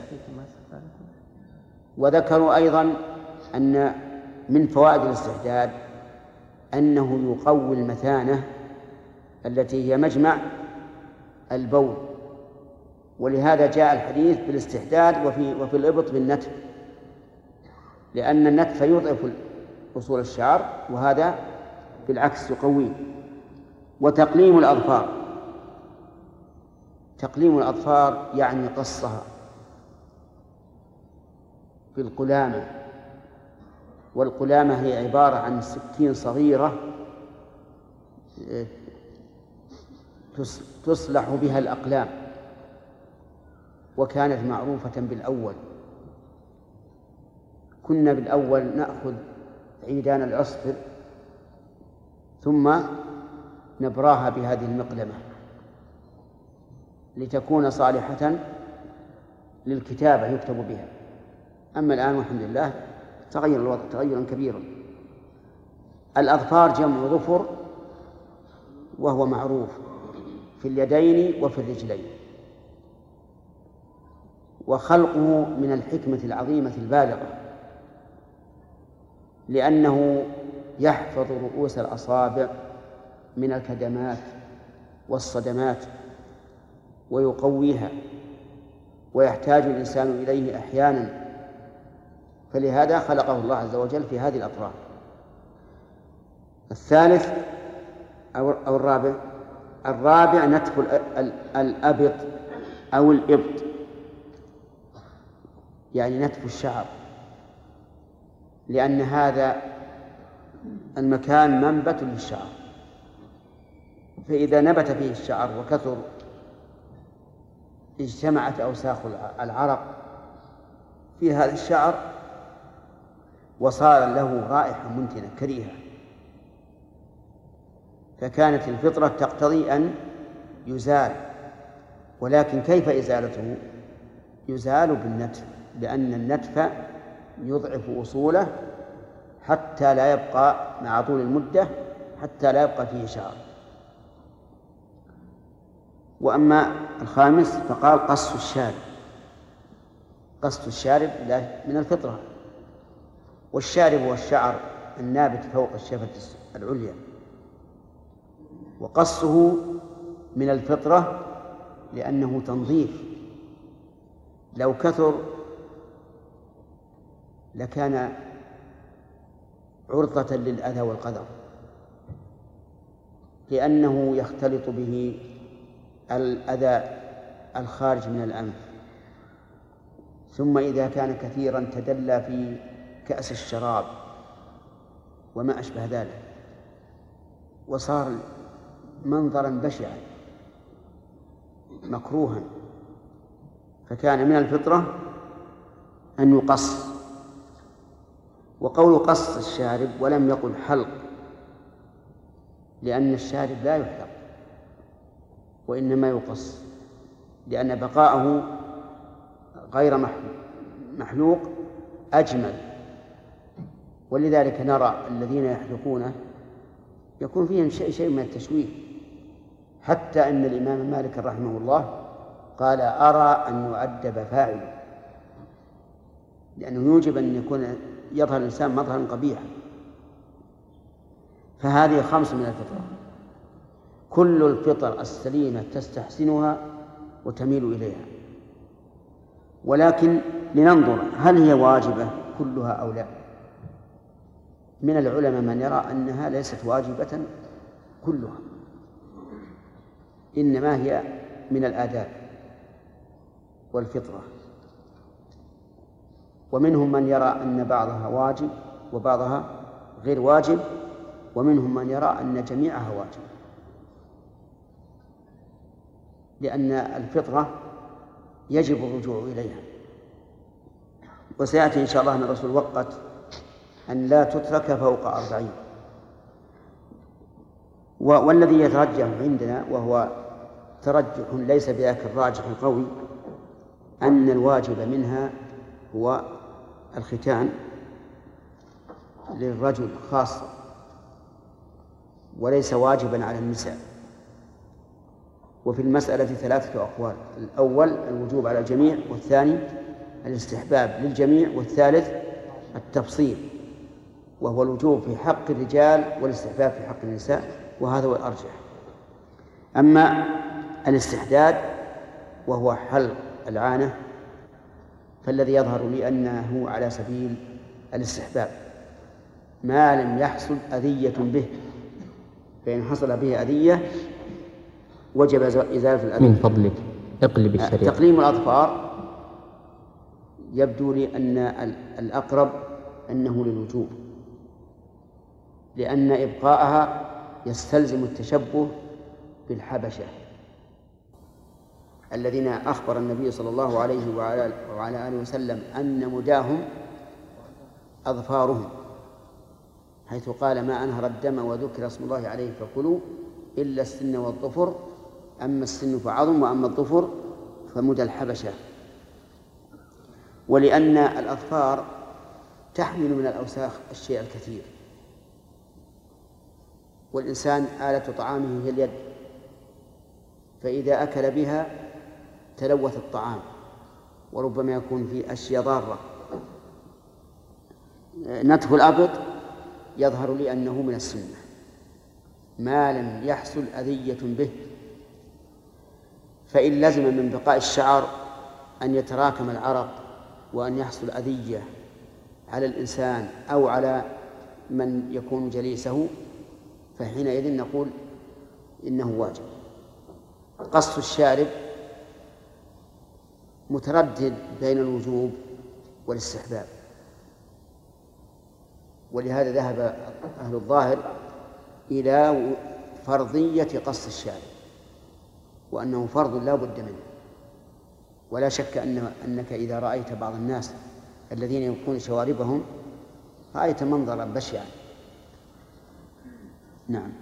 وذكروا أيضا أن من فوائد الاستحداد أنه يقوي المثانة التي هي مجمع البول، ولهذا جاء الحديث بالاستحداد وفي, وفي الإبط بالنتف، لأن النتف يضعف أصول الشعر وهذا بالعكس يقويه. وتقليم الأظفار، تقليم الأظفار يعني قصها في القلامة، والقلامة هي عبارة عن سكين صغيرة تصلح بها الأقلام، وكانت معروفة بالأول. كنا بالأول نأخذ عيدان العصفر ثم نبراها بهذه المقلمة لتكون صالحة للكتابة يكتب بها. أما الآن والحمد لله تغير الوضع تغيرا كبيرا. الأظفار جمع ظفر، وهو معروف في اليدين وفي الرجلين، وخلقه من الحكمة العظيمة البالغة، لأنه يحفظ رؤوس الأصابع من الكدمات والصدمات ويقويها، ويحتاج الإنسان إليه أحيانا، فلهذا خلقه الله عز وجل في هذه الأطراف. الثالث أو الرابع الرابع نتف الأبط أو الإبط، يعني نتف الشعر، لأن هذا المكان منبت للشعر، فإذا نبت فيه الشعر وكثر اجتمعت أوساخ العرق في هذا الشعر وصار له رائحة منتنة كريهة، فكانت الفطرة تقتضي أن يزال. ولكن كيف إزالته؟ يزال بالنتف، لأن النتف يضعف أصوله حتى لا يبقى مع طول المدة حتى لا يبقى فيه شعر. وأما الخامس فقال قص الشارب. قص الشارب من الفطرة، والشارب هو الشعر النابت فوق الشفة العليا، وقصه من الفطرة لأنه تنظيف. لو كثر لكان عرضة للأذى والقدر، لأنه يختلط به الأذى الخارج من الأنف، ثم إذا كان كثيرا تدلى في كأس الشراب وما أشبه ذلك، وصار منظرا بشعا مكروها. فكان من الفطرة أن يقص. وقول قص الشارب ولم يقل حلق، لأن الشارب لا يحلق وإنما يقص، لأن بقاءه غير محلوق أجمل. ولذلك نرى الذين يحلقونه يكون فيهم شيء شيء من التشويه، حتى أن الإمام مالك رحمه الله قال أرى أن يعذب فاعله، لأنه يوجب أن يكون يظهر الإنسان مظهرا قبيحا. فهذه خمس من الفطرة، كل الفطر السليمة تستحسنها وتميل إليها، ولكن لننظر هل هي واجبة كلها أو لا. من العلماء من يرى أنها ليست واجبة كلها، إنما هي من الآداب والفطرة. ومنهم من يرى أن بعضها واجب وبعضها غير واجب، ومنهم من يرى أن جميعها واجب. لأن الفطرة يجب الرجوع إليها. وسيأتي إن شاء الله أن الرسول وقت أن لا تترك فوق أربعين. والذي يترجح عندنا وهو ترجح ليس بذاك الراجح القوي أن الواجب منها هو الختان للرجل خاصة وليس واجبا على النساء. وفي المسألة ثلاثة أقوال: الأول الوجوب على الجميع، والثاني الاستحباب للجميع، والثالث التفصيل وهو الوجوب في حق الرجال والاستحباب في حق النساء، وهذا هو الأرجح. أما الاستحداد وهو حلق العانة فالذي يظهر لي أنه على سبيل الاستحباب ما لم يحصل أذية به، فإن حصل به أذية وجب إزالة الأذية. من فضلك اقلب الشريعة. تقليم الأظفار يبدو لي أن الأقرب أنه للوجوب، لأن إبقاءها يستلزم التشبه بالحبشة الذين أخبر النبي صلى الله عليه وعلى آله وسلم أن مداهم أظفارهم، حيث قال: ما أنهر الدم وذكر اسم الله عليه فكلوا إلا السن والظفر، أما السن فعظم وأما الظفر فمدى الحبشة. ولأن الأظفار تحمل من الأوساخ الشيء الكثير، والإنسان آلة طعامه هي اليد، فإذا أكل بها تلوث الطعام وربما يكون فيه أشياء ضارة. نتف الأبط يظهر لي أنه من السنة ما لم يحصل أذية به، فإن لزم من بقاء الشعر أن يتراكم العرق وأن يحصل أذية على الإنسان أو على من يكون جليسه، فحينئذ نقول إنه واجب. قص الشارب متردد بين الوجوب والاستحباب، ولهذا ذهب أهل الظاهر إلى فرضية قص الشارب وأنه فرض لا بد منه. ولا شك أن أنك إذا رأيت بعض الناس الذين يبقون شواربهم رأيت منظرا بشعا. نعم.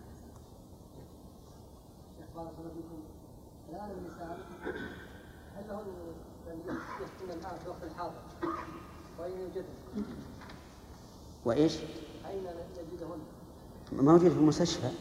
الآن النساء هل لهن يسكن الآن في وقت الحاضر وأين يوجدن؟ وإيش؟ أين نجدهن؟ موجود في المستشفى.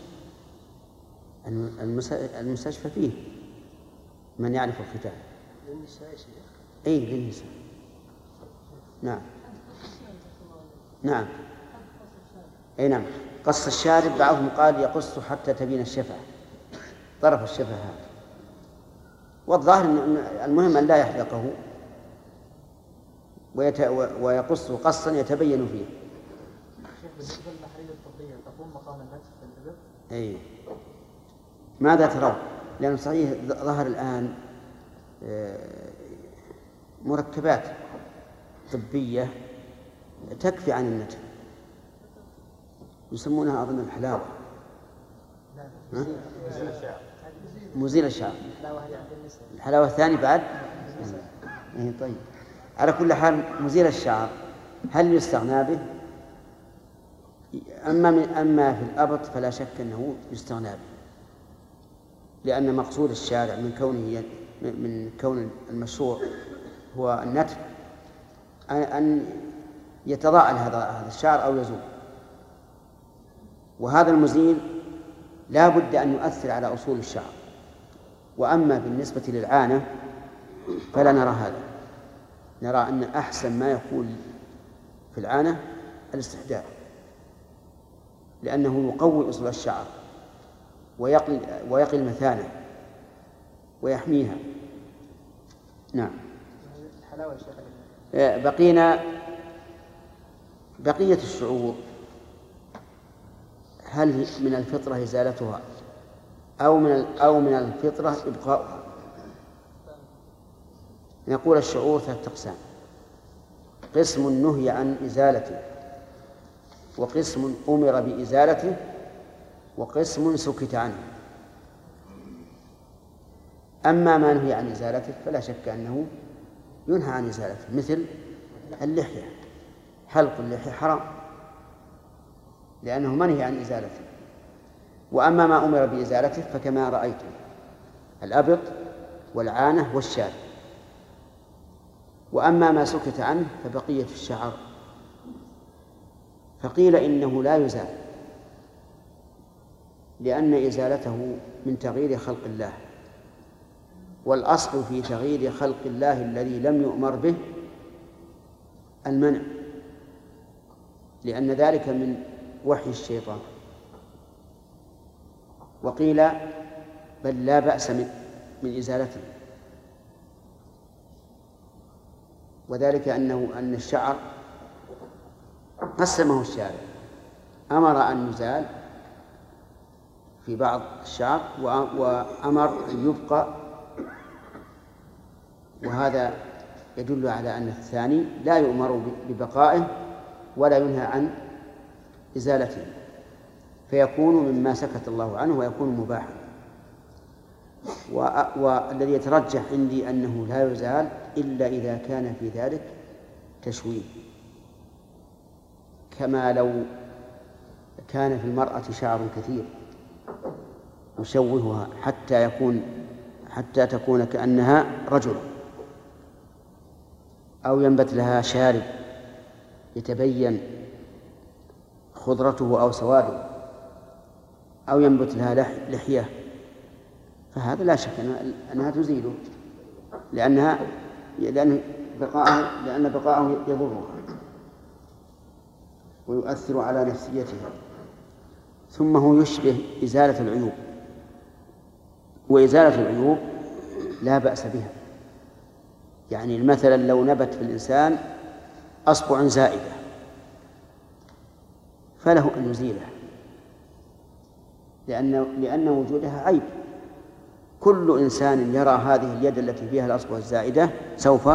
المستشفى فيه من يعرف الختان. للنساء يا شيخ؟ أي للنساء. نعم نعم أي نعم. قص الشارب بعضهم قال يقص حتى تبين الشفة، طرف الشفة هذا، والظاهر المهم أن لا يحلقه ويت... ويقص قصا يتبين فيه. بالنسبة للمحارية الطبية تقوم مقام النتف في الإبر؟ أي. ماذا ترون؟ لأن صحيح ظهر الآن مركبات طبية تكفي عن النتف، يسمونها أظن الحلاوة، مزيل الشعر. الحلاوة الثاني بعد. إيه طيب. على كل حال مزيل الشعر هل يستغنى به؟ أما من أما في الأبط فلا شك أنه يستغنى به، لأن مقصود الشارع من كونه من كون المشروع هو النتف أن يتضاءل هذا هذا الشعر أو يزول، وهذا المزيل لا بد أن يؤثر على أصول الشعر. وأما بالنسبة للعانة فلا نرى هذا، نرى أن أحسن ما يكون في العانة الاستحداث، لأنه يقوي أصول الشعر ويقي ويقي المثانة ويحميها. نعم. بقينا بقية الشعور، هل من الفطرة إزالتها أو من أو من الفطرة إبقاؤها؟ نقول الشعور ثلاثة أقسام: قسم نهي عن إزالته، وقسم أمر بإزالته، وقسم سكت عنه. أما ما نهي عن إزالته فلا شك أنه ينهى عن إزالته، مثل اللحية، حلق اللحية حرام لأنه منهي عن إزالته. وأما ما أمر بإزالته فكما رأيتم الأبط والعانة والشارب. وأما ما سكت عنه فبقية الشعر فقيل إنه لا يزال، لأن إزالته من تغيير خلق الله، والأصل في تغيير خلق الله الذي لم يؤمر به المنع، لأن ذلك من وحي الشيطان. وقيل بل لا بأس من, من إزالته، وذلك أنه أن الشعر قسمه الشارع، أمر أن يزال في بعض الشعر وأمر أن يبقى، وهذا يدل على أن الثاني لا يؤمر ببقائه ولا ينهى عن إزالته، فيكون مما سكت الله عنه ويكون مباحا. والذي يترجح عندي أنه لا يزال إلا إذا كان في ذلك تشويه، كما لو كان في المرأة شعر كثير يشوهها حتى يكون حتى تكون كأنها رجل، أو ينبت لها شارب يتبين خضرته أو سواده، أو ينبت لها لحية، فهذا لا شك أنها تزيله، لأنها لأن بقاءه لأن بقاءه يضرها ويؤثر على نفسيتها. ثم هو يشبه إزالة العيوب، وإزالة العيوب لا بأس بها. يعني مثلا لو نبت في الإنسان أصبع زائدة فله أن يزيلها، لأن لأن وجودها عيب. كل إنسان يرى هذه اليد التي فيها الأصبع الزائدة سوف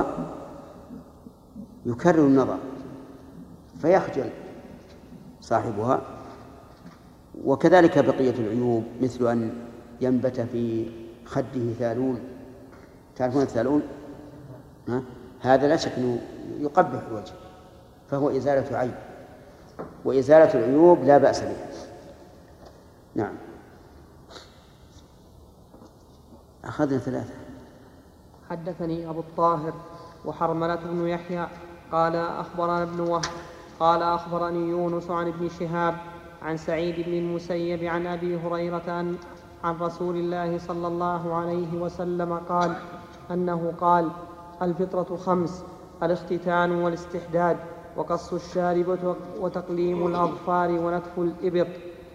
يكرر النظر فيخجل صاحبها. وكذلك بقية العيوب، مثل أن ينبت في خده ثالون، تعرفون الثالون؟ هذا لا شك أنه يقبح الوجه، فهو إزالة عيب، وإزالة العيوب لا بأس بها. نعم. أخذنا ثلاثة. حدثني أبو الطاهر وحرملة بن يحيى قال أخبرنا ابن وهب قال أخبرني يونس عن ابن شهاب عن سعيد بن المسيب عن أبي هريرة عن رسول الله صلى الله عليه وسلم قال أنه قال: الفطرة خمس: الاختتان والاستحداد وقص الشارب وتقليم الأظفار ونتف الإبط.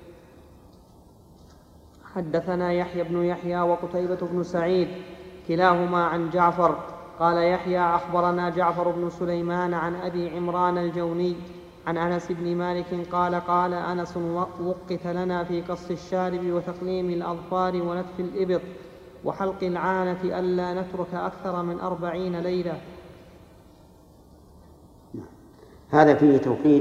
حدثنا يحيى بن يحيى وقتيبة بن سعيد كلاهما عن جعفر قال يحيى أخبرنا جعفر بن سليمان عن أبي عمران الجوني عن أنس بن مالك قال قال أنس: وقت لنا في قص الشارب وتقليم الأظفار ونتف الإبط وحلق العانة ألا نترك أكثر من أربعين ليلة. هذا فيه توقيت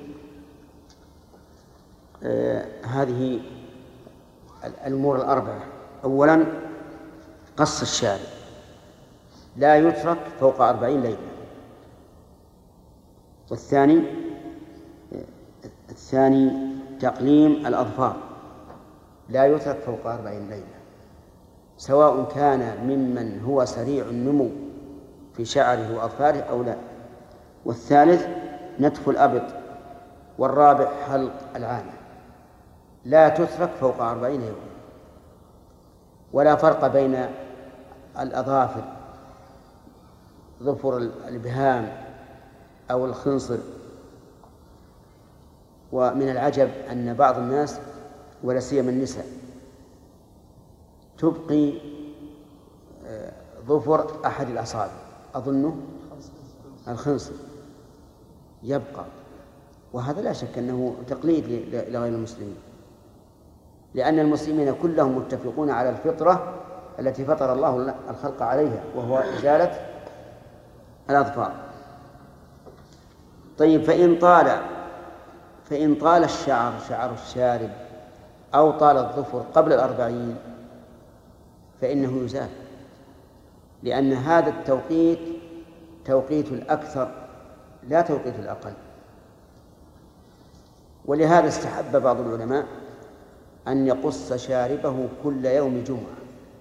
آه هذه الأمور الأربعة. أولا قص الشارب لا يترك فوق أربعين ليلة. والثاني الثاني تقليم الأظفار لا يترك فوق أربعين ليلة، سواء كان ممن هو سريع النمو في شعره وأظفاره أو لا. والثالث نتف الأبط. والرابع حلق العانة لا تترك فوق أربعين يوم. ولا فرق بين الأظافر ظفر الإبهام أو الخنصر. ومن العجب أن بعض الناس ولا سيما النساء تبقي ظفر أحد الأصابع، أظنه الخنصر يبقى، وهذا لا شك أنه تقليد لغير المسلمين، لأن المسلمين كلهم متفقون على الفطرة التي فطر الله الخلق عليها، وهو إزالة الأظفار. طيب، فإن طال فإن طال الشعر شعر الشارب أو طال الظفر قبل الأربعين فإنه يزال لأن هذا التوقيت توقيت الأكثر لا توقيت الأقل. ولهذا استحب بعض العلماء أن يقص شاربه كل يوم جمعة،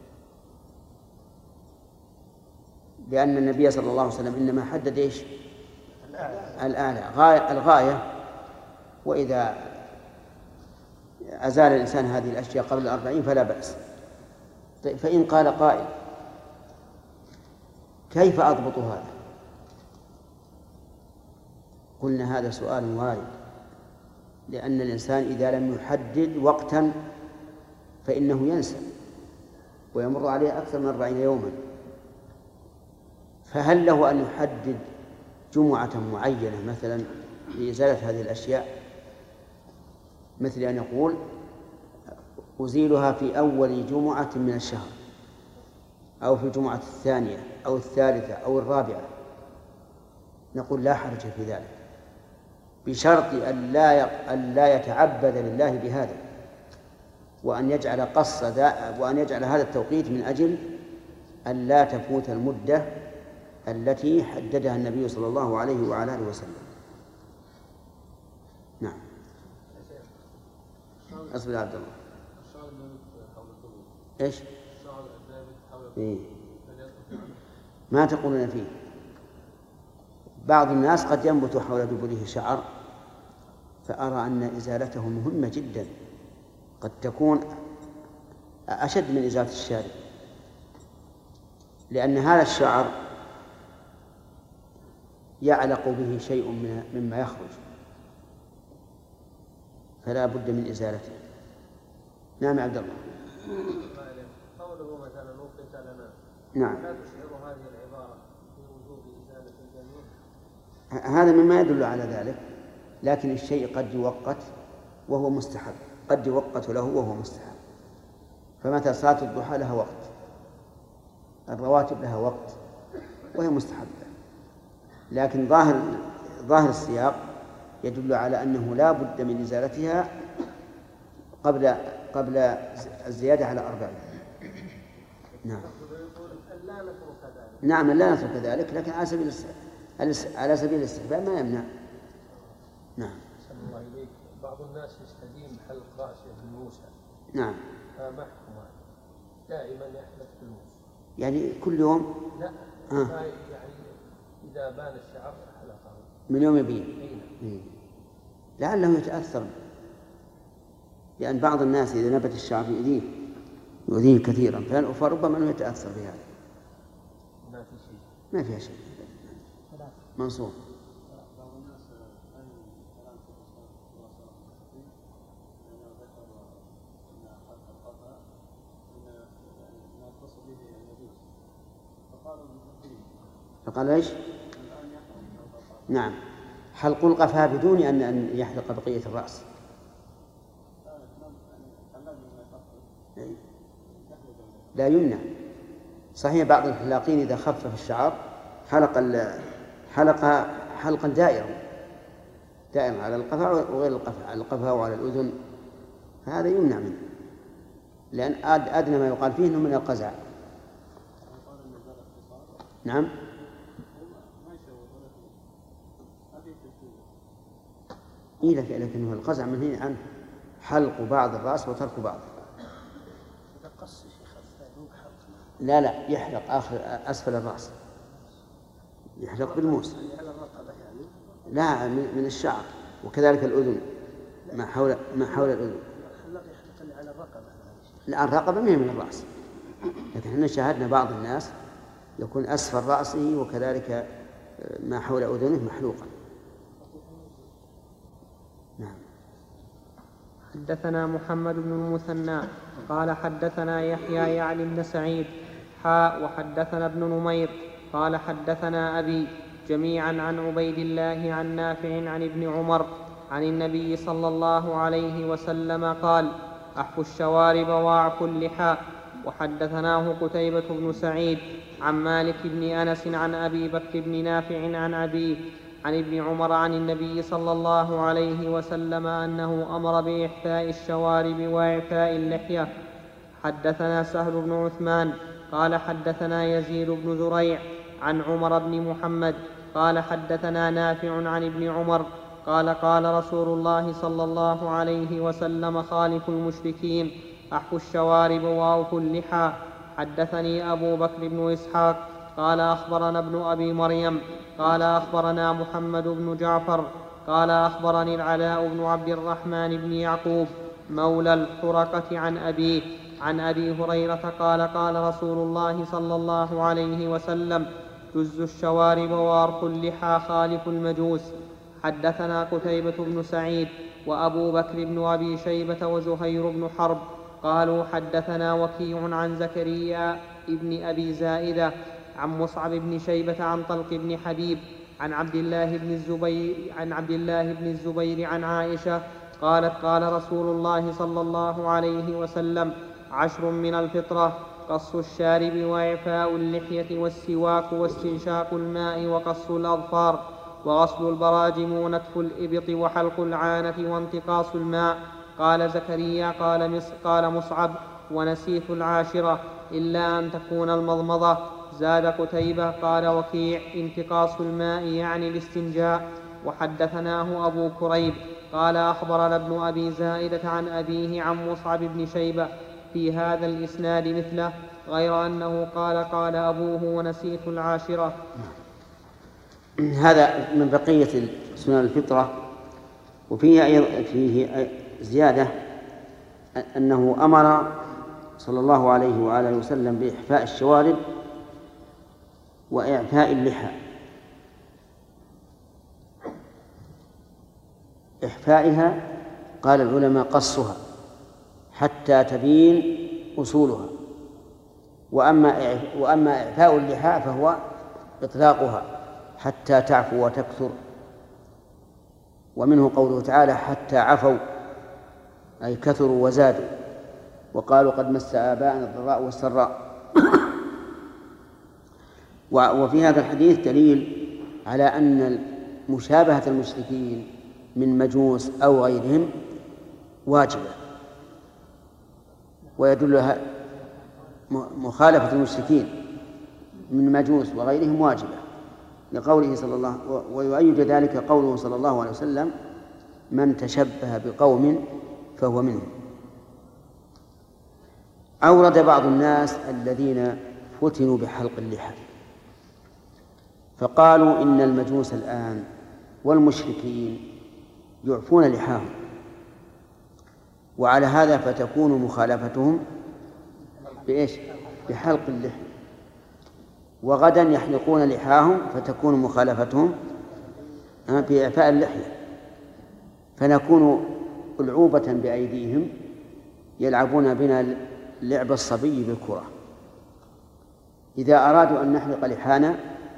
لأن النبي صلى الله عليه وسلم إنما حدد إيش؟ الأعلى، غاية الغاية. وإذا أزال الإنسان هذه الأشياء قبل الأربعين فلا بأس. طيب، فإن قال قائل كيف أضبط هذا؟ قلنا هذا سؤال وارد، لأن الإنسان إذا لم يحدد وقتا فإنه ينسى ويمر عليه أكثر من أربعين يوما. فهل له أن يحدد جمعة معينة مثلا لإزالة هذه الأشياء، مثل أن يقول أزيلها في أول جمعة من الشهر، أو في الجمعة الثانية أو الثالثة أو الرابعة؟ نقول لا حرج في ذلك، بشرط أن لا أن لا يتعبد لله بهذا، وأن يجعل قص وأن يجعل هذا التوقيت من أجل أن لا تفوت المدة التي حددها النبي صلى الله عليه وعلى آله وسلم. نعم. أصبر عبد الله. إيش؟ إيه؟ ما تقولون فيه؟ بعض الناس قد ينبت حول دبره شعر، فأرى أن إزالته مهمة جدا، قد تكون أشد من إزالة الشارب، لأن هذا الشعر يعلق به شيء مما يخرج، فلا بد من إزالته. نعم عبد الله. قوله مثلا وقت لنا، نعم، لا تشعر هذه العبارة بوجوب إزالة الجميع؟ هذا مما يدل على ذلك، لكن الشيء قد يوقت وهو مستحب، قد يوقت له وهو مستحب. فمثل صلاة الضحى لها وقت، الرواتب لها وقت وهي مستحبة، لكن ظاهر ظاهر السياق يدل على أنه لا بد من إزالتها قبل قبل الزيادة على أربعين. نعم. نعم لا نترك ذلك، لكن على سبيل على سبيل الاستحباب ما يمنع. نعم. الله إليك، بعض الناس يستدين حلق رأسه بالموسى. نعم. فمحكمة دائما يحلق بالموسى. يعني كل يوم؟ لا. آه. يعني إذا بان الشعر حلقه. من يوم يبين. إيه. لعله يتأثر، لأن بعض الناس إذا نبت الشعر يؤذيه يؤذيه كثيرا، فربما أنه يتأثر بهذا. ما في شيء. ما فيها شيء. منصور. فقال ايش؟ نعم، حلق القفا بدون ان ان يحلق بقيه الراس. لا يمنع، صحيح بعض الحلاقين اذا خفف الشعر حلق حلق حلقا دائرا دائما على القفا وغير القفا، على القفا وعلى الاذن، هذا يمنع منه، لان ادنى ما يقال فيه انه من القزع. نعم. إيه، لكنه القزع منهي عنه، حلق بعض الرأس وترك بعض. لا لا، يحلق آخر أسفل الرأس، يحلق بالموس. لا، من الشعر، وكذلك الأذن، ما حول ما حول الأذن. لا، الرقبة ما هي من الرأس، لكن احنا شاهدنا بعض الناس يكون أسفل رأسه وكذلك ما حول أذنه محلوقا. نعم. حدثنا محمد بن المثنى قال حدثنا يحيى يعني بن سعيد حاء وحدثنا ابن نمير قال حدثنا أبي جميعا عن عبيد الله عن نافع عن ابن عمر عن النبي صلى الله عليه وسلم قال: أحفوا الشوارب واعفوا اللحى. وحدثناه قتيبة بن سعيد عن مالك بن أنس عن أبي بكر بن نافع عن أبيه عن ابن عمر عن النبي صلى الله عليه وسلم أنه أمر بإحفاء الشوارب وإعفاء اللحية. حدثنا سهل بن عثمان قال حدثنا يزيد بن زريع عن عمر بن محمد قال حدثنا نافع عن ابن عمر قال قال رسول الله صلى الله عليه وسلم خالف المشركين أحفوا الشوارب وأوفوا اللحى. حدثني أبو بكر بن إسحاق قال أخبرنا ابن أبي مريم قال أخبرنا محمد بن جعفر قال أخبرني العلاء بن عبد الرحمن بن يعقوب مولى الحرقة عن أبيه عن أبي هريرة قال قال رسول الله صلى الله عليه وسلم جزوا الشوارب وأرخوا اللحى خالف المجوس. حدثنا قتيبة بن سعيد وأبو بكر بن أبي شيبة وزهير بن حرب قالوا حدثنا وكيع عن زكريا ابن أبي زائدة عن مصعب بن شيبة عن طلق بن حبيب عن عبد الله بن الزبير عن عبد الله بن الزبير عن عائشة قالت قال رسول الله صلى الله عليه وسلم عشر من الفطرة قص الشارب وإعفاء اللحية والسواك واستنشاق الماء وقص الأظفار وغسل البراجم ونتف الإبط وحلق العانة وانتقاص الماء. قال زكريا قال, مص قال مصعب ونسيت العاشرة إلا أن تكون المضمضة. زاد قتيبة قال وكيع انتقاص الماء يعني الاستنجاء. وحدثناه أبو كريب قال أخبرنا ابن أبي زائدة عن أبيه عن مصعب بن شيبة في هذا الإسناد مثله غير أنه قال قال أبوه ونسيت العاشرة. هذا من بقية سنن الفطرة. وفيه فيه زيادة أنه أمر صلى الله عليه وآله وسلم بإحفاء الشوارب وإعفاء اللحى. إحفائها قال العلماء قصها حتى تبين أصولها، وأما وأما إعفاء اللحى فهو إطلاقها حتى تعفو وتكثر. ومنه قوله تعالى حتى عفوا أي كثروا وزادوا وقالوا قد مس آباءنا الضراء والسراء. وفي هذا الحديث دليل على أن مشابهة المشركين من مجوس أو غيرهم واجبة، ويدل مخالفة المشركين من مجوس وغيرهم واجبة لقوله صلى الله ويؤيد ذلك قوله صلى الله عليه وسلم من تشبه بقوم فهو منهم. أورد بعض الناس الذين فتنوا بحلق اللحى فقالوا إن المجوس الآن والمشركين يعفون لحاهم، وعلى هذا فتكون مخالفتهم بإيش؟ بحلق اللحى، وغدا يحلقون لحاهم فتكون مخالفتهم بإعفاء اللحية، فنكون ألعوبة بأيديهم يلعبون بنا لعب الصبي بالكرة. إذا أرادوا أن نحلق لحانا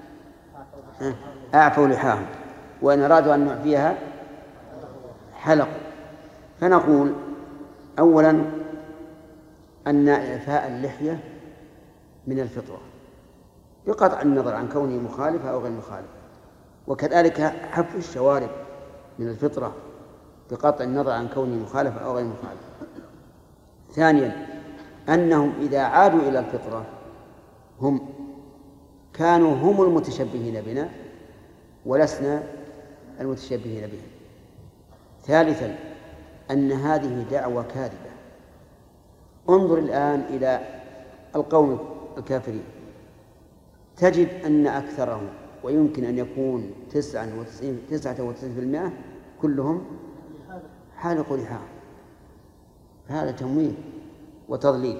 أعفوا لحاهم، وإن أرادوا أن نعفيها حلقوا. فنقول أولا أن إعفاء اللحية من الفطرة بقطع النظر عن كونه مخالف أو غير مخالف، وكذلك حف الشوارب من الفطرة بقطع النظر عن كونه مخالف أو غير مخالف. ثانيا أنهم إذا عادوا إلى الفطرة هم كانوا هم المتشبهين بنا ولسنا المتشبهين بهم. ثالثا أن هذه دعوة كاذبة. انظر الآن إلى القوم الكافرين تجد أن أكثرهم ويمكن أن يكون تسعة وتسعين تسعة وتسعين في المئة كلهم حالقوا لحاهم. هذا تمويه وتضليل.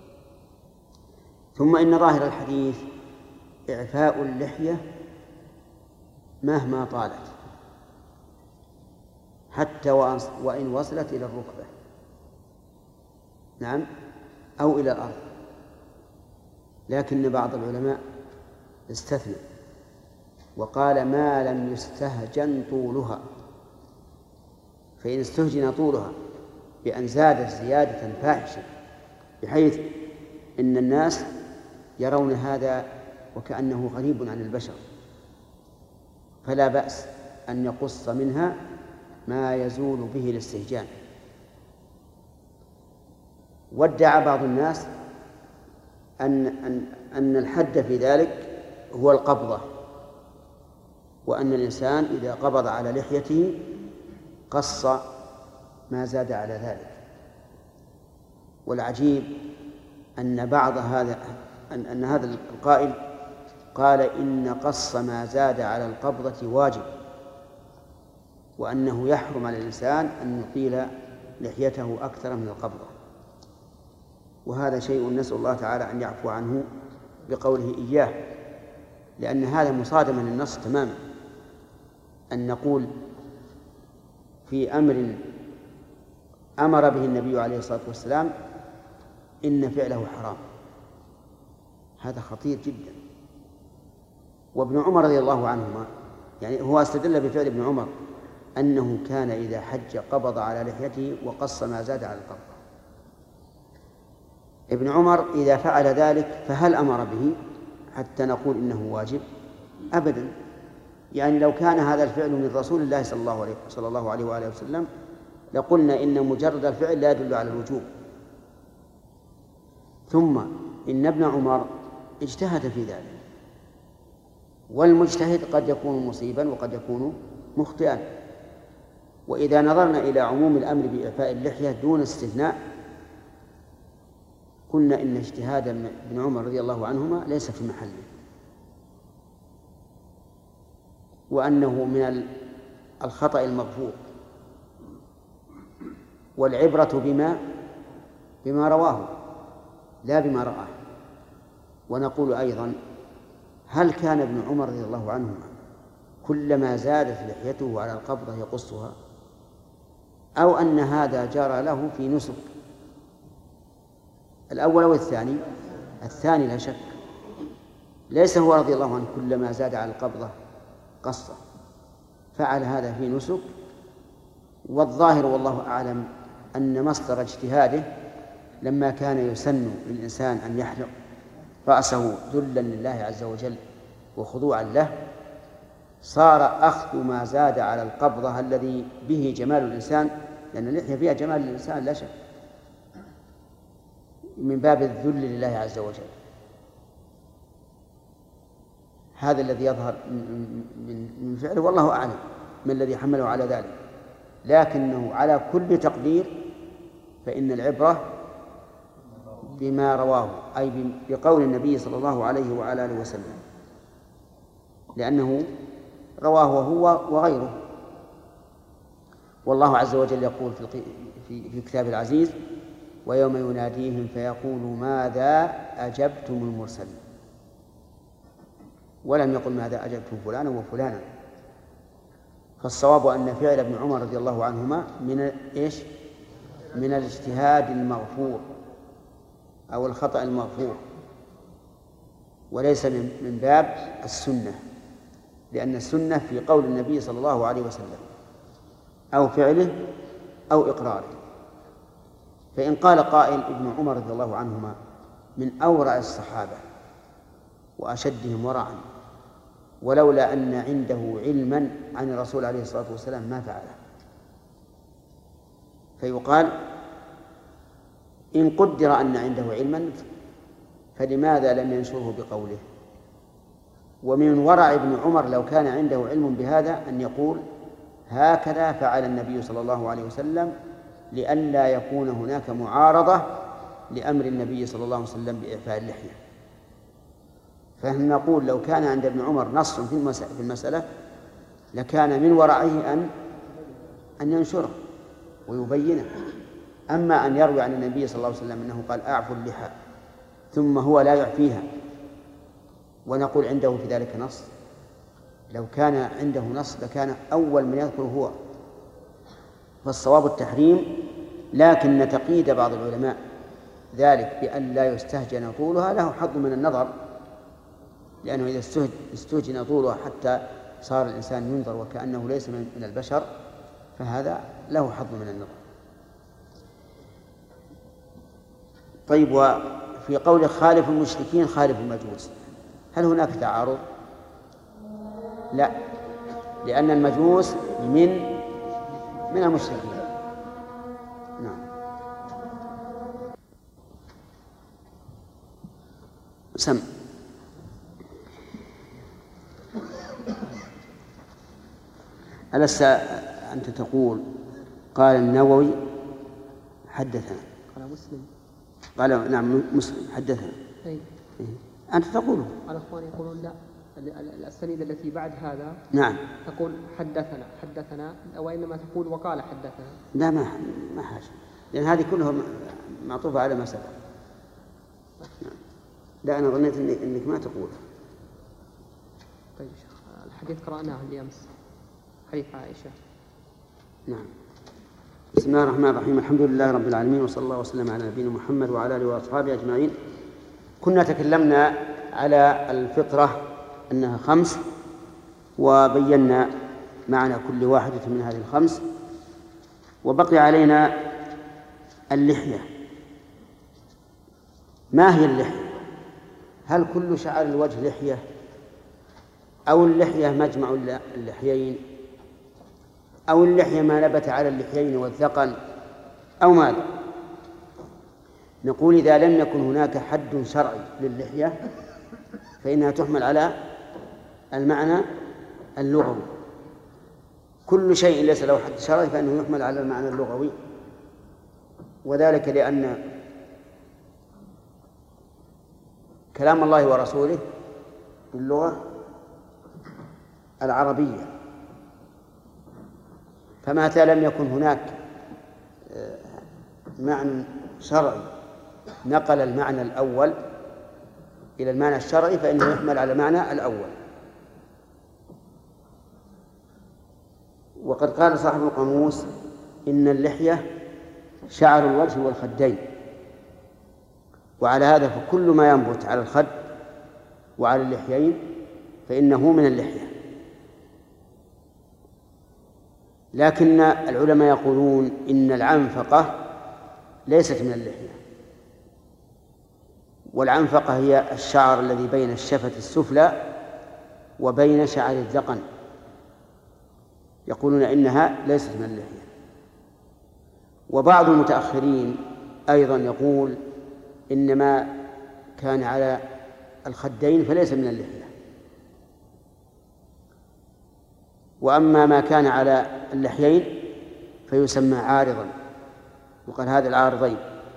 ثم إن ظاهر الحديث إعفاء اللحية مهما طالت حتى وإن وصلت إلى الركبة، نعم، أو إلى الأرض. لكن بعض العلماء استثنى وقال ما لم يستهجن طولها، فإن استهجن طولها بأن زادت زيادة فاحشة بحيث إن الناس يرون هذا وكأنه غريب عن البشر، فلا بأس أن يقص منها ما يزول به الاستهجان. وادعى بعض الناس أن أن أن الحد في ذلك هو القبضة، وأن الإنسان إذا قبض على لحيته قص ما زاد على ذلك. والعجيب أن بعض هذا أن, أن هذا القائل قال إن قص ما زاد على القبضة واجب، وأنه يحرم على الإنسان أن يطيل لحيته أكثر من القبضة. وهذا شيء نسأل الله تعالى أن يعفو عنه بقوله إياه، لأن هذا مصادم للنص تماما، أن نقول في أمر أمر به النبي عليه الصلاة والسلام إن فعله حرام، هذا خطير جدا. وابن عمر رضي الله عنهما يعني هو استدل بفعل ابن عمر أنه كان إذا حج قبض على لحيته وقص ما زاد على القبضة. ابن عمر إذا فعل ذلك فهل أمر به حتى نقول إنه واجب؟ أبدا. يعني لو كان هذا الفعل من رسول الله صلى الله عليه, صلى الله عليه وآله وسلم لقلنا إن مجرد الفعل لا يدل على الوجوب. ثم إن ابن عمر اجتهد في ذلك، والمجتهد قد يكون مصيبا وقد يكون مخطئا. وإذا نظرنا إلى عموم الأمر بإعفاء اللحية دون استثناء قلنا إن اجتهاد ابن عمر رضي الله عنهما ليس في محله، وأنه من الخطأ المغفور، والعبرة بما بما رواه لا بما رآه. ونقول أيضا هل كان ابن عمر رضي الله عنهما كلما زادت لحيته على القبضة يقصها، أو أن هذا جرى له في نسك؟ الأول أو الثاني؟ الثاني لا شك. ليس هو رضي الله عنه كلما زاد على القبضة قصة، فعل هذا في نسك. والظاهر والله أعلم أن مصدر اجتهاده لما كان يسن للإنسان أن يحلق رأسه ذلا لله عز وجل وخضوعا له، صار أخذ ما زاد على القبضة الذي به جمال الإنسان، لأن اللحية فيها جمال الإنسان لا شك، من باب الذل لله عز وجل. هذا الذي يظهر من فعله، والله أعلم من الذي حمله على ذلك، لكنه على كل تقدير فإن العبرة بما رواه، أي بقول النبي صلى الله عليه وعلى آله وسلم، لأنه رواه هو وغيره. والله عز وجل يقول في في كتاب العزيز: ويوم يناديهم فيقول ماذا أجبتم المرسلين، ولم يقل ماذا أجبتم فلانا وفلانا. فالصواب أن فعل ابن عمر رضي الله عنهما من إيش؟ من الاجتهاد المغفور أو الخطأ المغفور، وليس من باب السنة، لأن السنة في قول النبي صلى الله عليه وسلم أو فعله أو إقراره. فإن قال قائل: ابن عمر رضي الله عنهما من أورع الصحابة وأشدهم ورعا، ولولا أن عنده علما عن الرسول عليه الصلاة والسلام ما فعله. فيقال: إن قدر أن عنده علما فلماذا لم ينشره بقوله؟ ومن ورع ابن عمر لو كان عنده علم بهذا أن يقول: هكذا فعل النبي صلى الله عليه وسلم، لئلا يكون هناك معارضة لأمر النبي صلى الله عليه وسلم بإعفاء اللحية. فنحن نقول لو كان عند ابن عمر نص في المسألة لكان من ورعه أن أن ينشره ويبينه. أما أن يروي عن النبي صلى الله عليه وسلم أنه قال: أعفوا اللحى، ثم هو لا يعفيها، ونقول عنده في ذلك نص. لو كان عنده نص لكان أول من يذكر هو. فالصواب التحريم، لكن تقييد بعض العلماء ذلك بأن لا يستهجن طولها له حظ من النظر، لأنه إذا استهجن طولها حتى صار الإنسان ينظر وكأنه ليس من البشر فهذا له حظ من النظر. طيب، وفي قول خالف المشركين خالف المجوس، هل هناك تعارض؟ لا، لأن المجوس من من المشركين. نعم. سم. ألست أنت تقول قال النووي حدثنا؟ قال مسلم. قال نعم مسلم حدثنا. أي. أنت تقوله. الأخوان يقولون لا، الأسانيد التي بعد هذا نعم تقول حدثنا حدثنا وإنما تقول وقال حدثنا. لا ما ما حاجة، لأن هذه كلها معطوفة على ما سبق. لا أنا ظنيت إنك, إنك ما تقول. طيب الحديث قرأناه اليمس حديث عائشة. نعم. بسم الله الرحمن الرحيم، الحمد لله رب العالمين، وصلى الله وسلم على نبينا محمد وعلى آله وأصحابه أجمعين. كنا تكلمنا على الفطرة أنها خمس، وبينا معنى كل واحدة من هذه الخمس، وبقي علينا اللحية. ما هي اللحية؟ هل كل شعر الوجه لحية، أو اللحية مجمع اللحيين، أو اللحية ما نبت على اللحيين والذقن، أو ماذا؟ نقول إذا لم يكن هناك حد شرعي للحية فإنها تحمل على المعنى اللغوي. كل شيء ليس له حد شرعي فإنه يحمل على المعنى اللغوي، وذلك لأن كلام الله ورسوله باللغة العربية، فمتى لم يكن هناك معنى شرعي نقل المعنى الأول إلى المعنى الشرعي فإنه يحمل على المعنى الأول. وقد قال صاحب القاموس إن اللحية شعر الوجه والخدين، وعلى هذا فكل ما ينبت على الخد وعلى اللحيين فإنه من اللحية. لكن العلماء يقولون إن العنفقة ليست من اللحية، والعنفقة هي الشعر الذي بين الشفة السفلى وبين شعر الذقن، يقولون إنها ليست من اللحية. وبعض المتأخرين أيضا يقول إن ما كان على الخدين فليس من اللحية، وأما ما كان على اللحيين فيسمى عارضا، وقال هذا العارضين.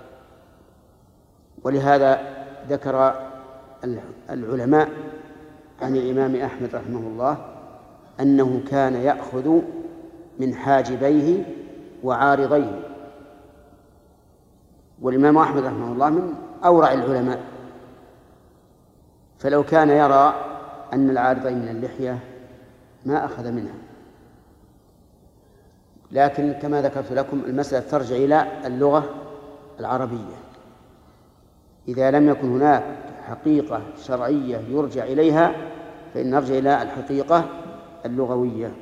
ولهذا ذكر العلماء عن الإمام أحمد رحمه الله أنه كان يأخذ من حاجبيه وعارضيه، والإمام أحمد رحمه الله من أورع العلماء، فلو كان يرى أن العارضين من اللحية ما أخذ منها. لكن كما ذكرت لكم المسألة ترجع إلى اللغة العربية. إذا لم يكن هناك حقيقة شرعية يرجع إليها فإن نرجع إلى الحقيقة اللغوية.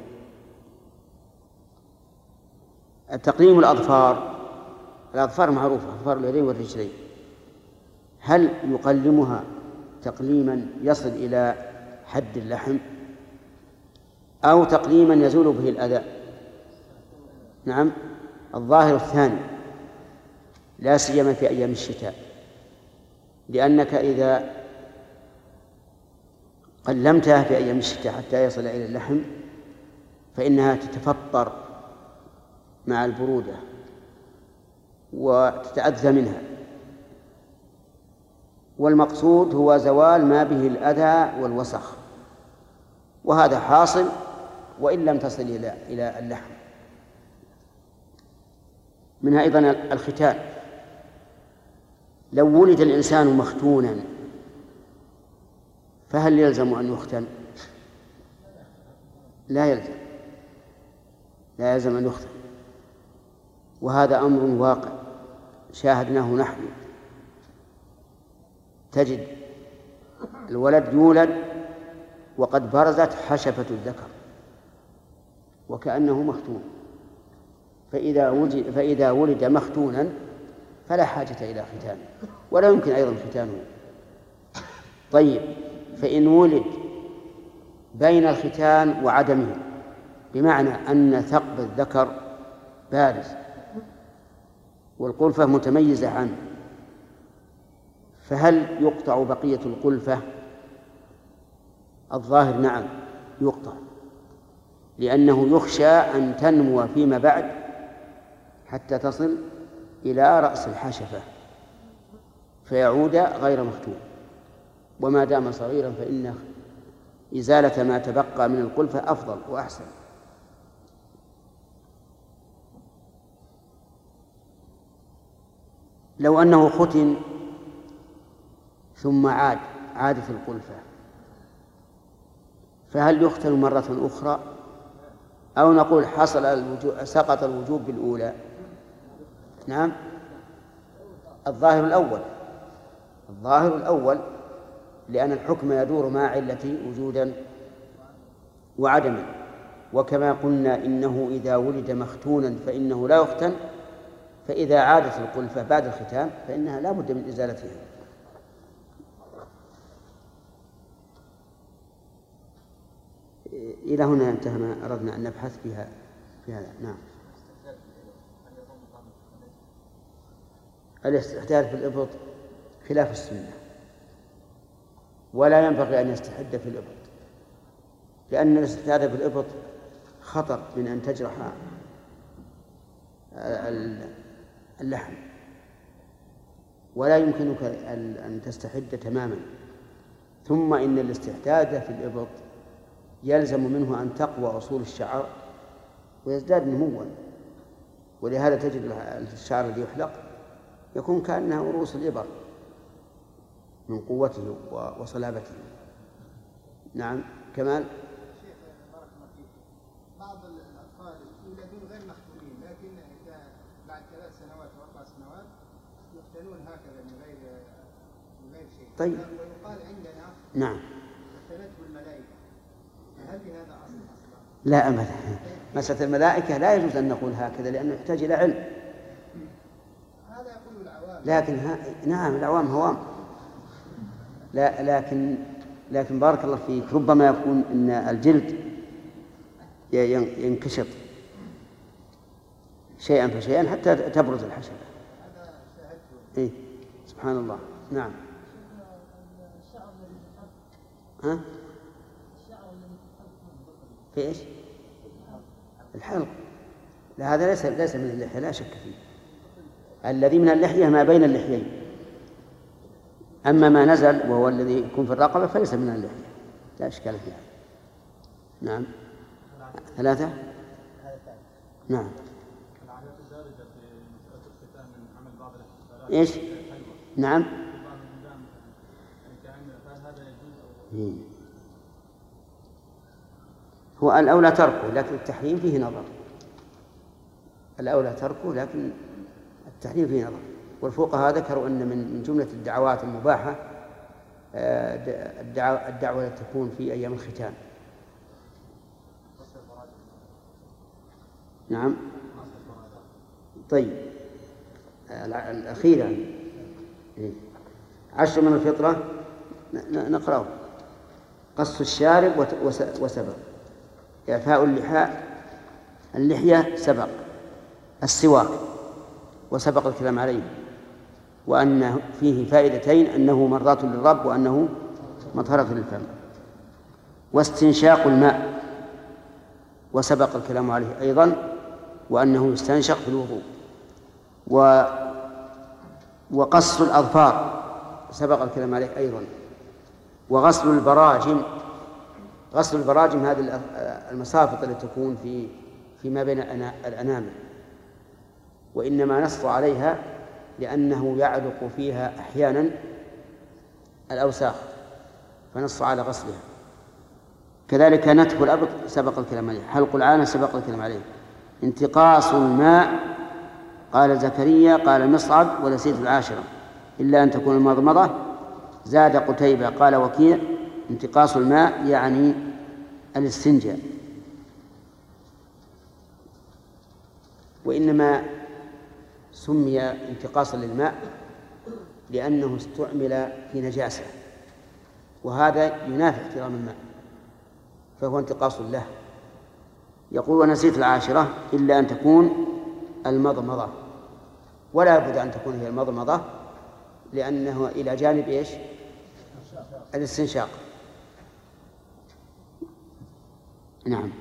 تقليم الأظفار، الأظفار معروفة، أظفار اليدين والرجلين، هل يقلمها تقليما يصل إلى حد اللحم أو تقليما يزول به الأذى؟ نعم، الظاهر الثاني، لا سيما في أيام الشتاء، لأنك إذا قلمتها في أيام الشتاء حتى يصل إلى اللحم فإنها تتفطر مع البرودة وتتأذى منها، والمقصود هو زوال ما به الأذى والوسخ، وهذا حاصل وإن لم تصل إلى إلى اللحم. منها أيضا الختان. لو ولد الإنسان مختونا فهل يلزم أن يختن؟ لا يلزم، لا يلزم أن يختن، وهذا أمر واقع شاهدناه نحن. تجد الولد يولد وقد برزت حشفة الذكر وكأنه مختون، فإذا وجد فإذا ولد مختونا فلا حاجة إلى ختانه، ولا يمكن أيضا ختانه. طيب، فإن ولد بين الختان وعدمه، بمعنى أن ثقب الذكر بارز والقلفة متميزة عنه، فهل يقطع بقية القلفة؟ الظاهر نعم يقطع، لأنه يخشى أن تنمو فيما بعد حتى تصل إلى رأس الحشفة فيعود غير مختوم، وما دام صغيرا فإن إزالة ما تبقى من القلفة أفضل وأحسن. لو أنه ختن ثم عاد عادت القلفة فهل يختن مرة أخرى أو نقول حصل الوجوب سقط الوجوب بالأولى؟ نعم الظاهر الأول الظاهر الأول لأن الحكم يدور مع علة وجودا وعدما، وكما قلنا إنه إذا ولد مختونا فإنه لا يختن، فإذا عادت القلفة بعد الختان فإنها لا بد من إزالتها. إلى هنا انتهى ما أردنا أن نبحث فيها في هذا. نعم الاستحداد في الإبط خلاف السنة، ولا ينبغي أن يستحد في الإبط، لأن الاستحداد في الإبط خطر من أن تجرح اللحم، ولا يمكنك أن تستحد تماما. ثم إن الاستحداد في الإبط يلزم منه أن تقوى أصول الشعر ويزداد نموا، ولهذا تجد الشعر الذي يحلق يكون كأنه رؤوس الإبر من قوته وصلابته. نعم كمال. بعض الأطفال يولدون غير مختونين، لكن إذا بعد ثلاث سنوات أو أربع سنوات يختنون هكذا من غير من غير شيء. طيب. ويقال عندنا نعم اختنته الملائكة، هل بهذا أصل أصلا؟ لا أبدا، مسألة الملائكة لا يجوز أن نقول هكذا لأنه يحتاج إلى علم. هذا يقول العوام. لكن ها... نعم العوام هوام. لا لكن لكن بارك الله فيك ربما يكون أن الجلد ينكشط شيئا فشيئا حتى تبرز الحشرة. هذا شاهدته. إيه سبحان الله. نعم. ها؟ في إيش؟ الحلق. لا هذا ليس ليس من اللحية لا شك فيه. الذي من اللحية ما بين اللحيين، أما ما نزل وهو الذي يكون في الرقبة فليس من اللحية، لا إشكال فيها. نعم ثلاثة. نعم. إيش؟ نعم. هو الأولى تركه، لكن التحريم فيه نظر. الأولى تركه لكن التحريم فيه نظر. والفقهاء ذكروا أن من جملة الدعوات المباحة الدعوة التي تكون في أيام الختان. نعم. طيب الأخيرة عشر من الفطرة نقرأه: قص الشارب وسبق، إعفاء اللحاء اللحية سبق، السواك وسبق الكلام عليه، وأن فيه فائدتين: أنه مرضاة للرب وأنه مطهرة للفم، واستنشاق الماء وسبق الكلام عليه أيضا، وأنه يستنشق في الوضوء، و وقص الأظفار سبق الكلام عليه أيضا، وغسل البراجم. غسل البراجم هذه المصافط التي تكون في فيما بين الأنامل، وإنما نص عليها لأنه يعلق فيها أحيانا الأوساخ فنص على غسلها. كذلك نتف الأبط سبق الكلام عليه، حلق العانة سبق الكلام عليه، انتقاص الماء قال زكريا قال المصعب ونسيت العاشرة إلا أن تكون المضمضة. زاد قتيبة قال وكيع انتقاص الماء يعني الاستنجاء. وإنما سمي انتقاصا للماء لأنه استعمل في نجاسة، وهذا ينافي احترام الماء، فهو انتقاص له. يقول ونسيت العاشرة إلا أن تكون المضمضة، ولا بد أن تكون هي المضمضة، لأنه إلى جانب إيش؟ الاستنشاق. نعم.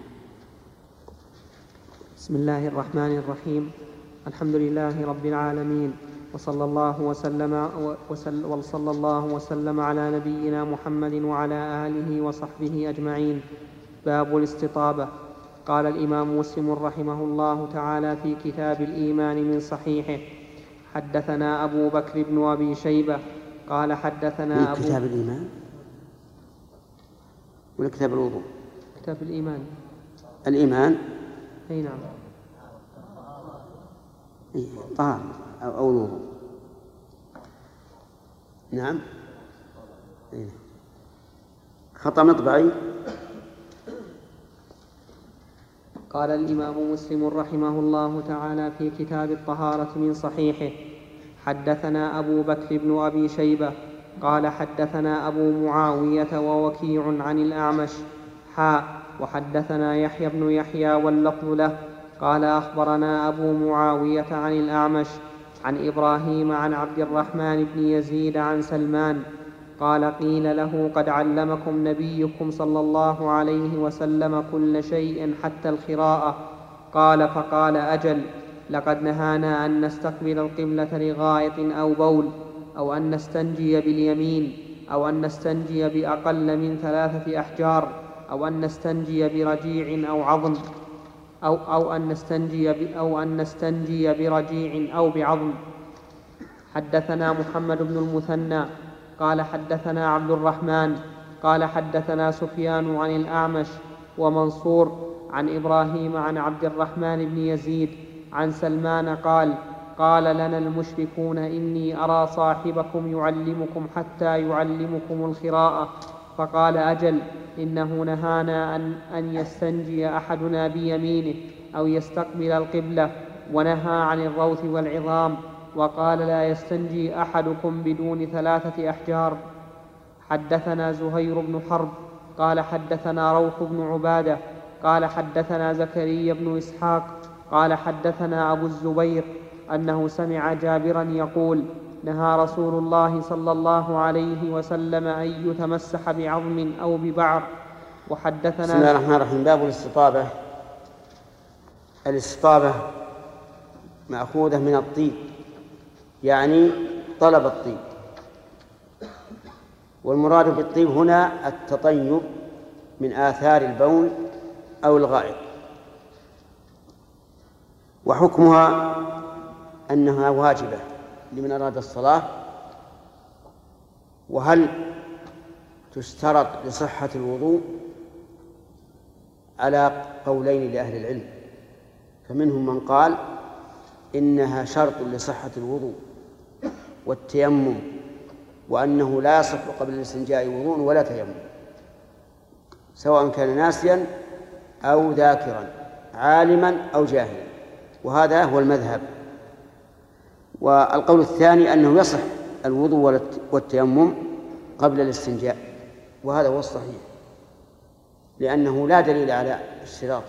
بسم الله الرحمن الرحيم. الحمد لله رب العالمين، وصلى الله وسلم وسل وصلى الله وسلم على نبينا محمد وعلى آله وصحبه أجمعين. باب الاستطابة. قال الإمام مسلم رحمه الله تعالى في كتاب الإيمان من صحيحه: حدثنا أبو بكر بن أبي شيبة قال حدثنا أبو كتاب الإيمان ولا كتاب الوضوء؟ كتاب الإيمان. الإيمان أي نعم. طهارة أو الوضوء. نعم. خطأ مطبعي. قال الإمام مسلم رحمه الله تعالى في كتاب الطهارة من صحيحه: حدثنا أبو بكر بن أبي شيبة قال حدثنا أبو معاوية ووكيع عن الأعمش حاء وحدثنا يحيى بن يحيى واللفظ له قال أخبرنا أبو معاوية عن الأعمش عن إبراهيم عن عبد الرحمن بن يزيد عن سلمان قال: قيل له: قد علمكم نبيكم صلى الله عليه وسلم كل شيء حتى الخراءة. قال: فقال: أجل، لقد نهانا أن نستقبل القبلة لغائط أو بول، أو أن نستنجي باليمين، أو أن نستنجي بأقل من ثلاثة أحجار، أو أن نستنجي برجيع أو عظم، أو, أو, أن نستنجي أو أن نستنجي برجيع أو بعظم. حدثنا محمد بن المثنى قال حدثنا عبد الرحمن قال حدثنا سفيان عن الأعمش ومنصور عن إبراهيم عن عبد الرحمن بن يزيد عن سلمان قال: قال لنا المشركون: إني أرى صاحبكم يعلمكم حتى يعلمكم الخراءة. فقال: أجل، إنه نهانا أن, أن يستنجي أحدنا بيمينه أو يستقبل القبلة، ونهى عن الروث والعظام، وقال: لا يستنجي أحدكم بدون ثلاثة أحجار. حدثنا زهير بن حرب قال حدثنا روح بن عبادة قال حدثنا زكريا بن إسحاق قال حدثنا أبو الزبير أنه سمع جابرا يقول: نهى رسول الله صلى الله عليه وسلم أن يتمسح بعظم أو ببعر. وحدثنا بسم الله الرحمن الرحيم. باب الاستطابة. الاستطابة مأخوذة من الطيب، يعني طلب الطيب، والمراد بالطيب هنا التطيب من آثار البول أو الغائط. وحكمها أنها واجبة لمن أراد الصلاة. وهل تشترط لصحة الوضوء؟ على قولين لأهل العلم، فمنهم من قال إنها شرط لصحة الوضوء والتيمم، وأنه لا يصح قبل الاستنجاء وضوء ولا تيمم، سواء كان ناسيا أو ذاكرا، عالما أو جاهلا، وهذا هو المذهب. والقول الثاني أنه يصح الوضوء والتيمم قبل الاستنجاء، وهذا هو الصحيح، لأنه لا دليل على اشتراطه.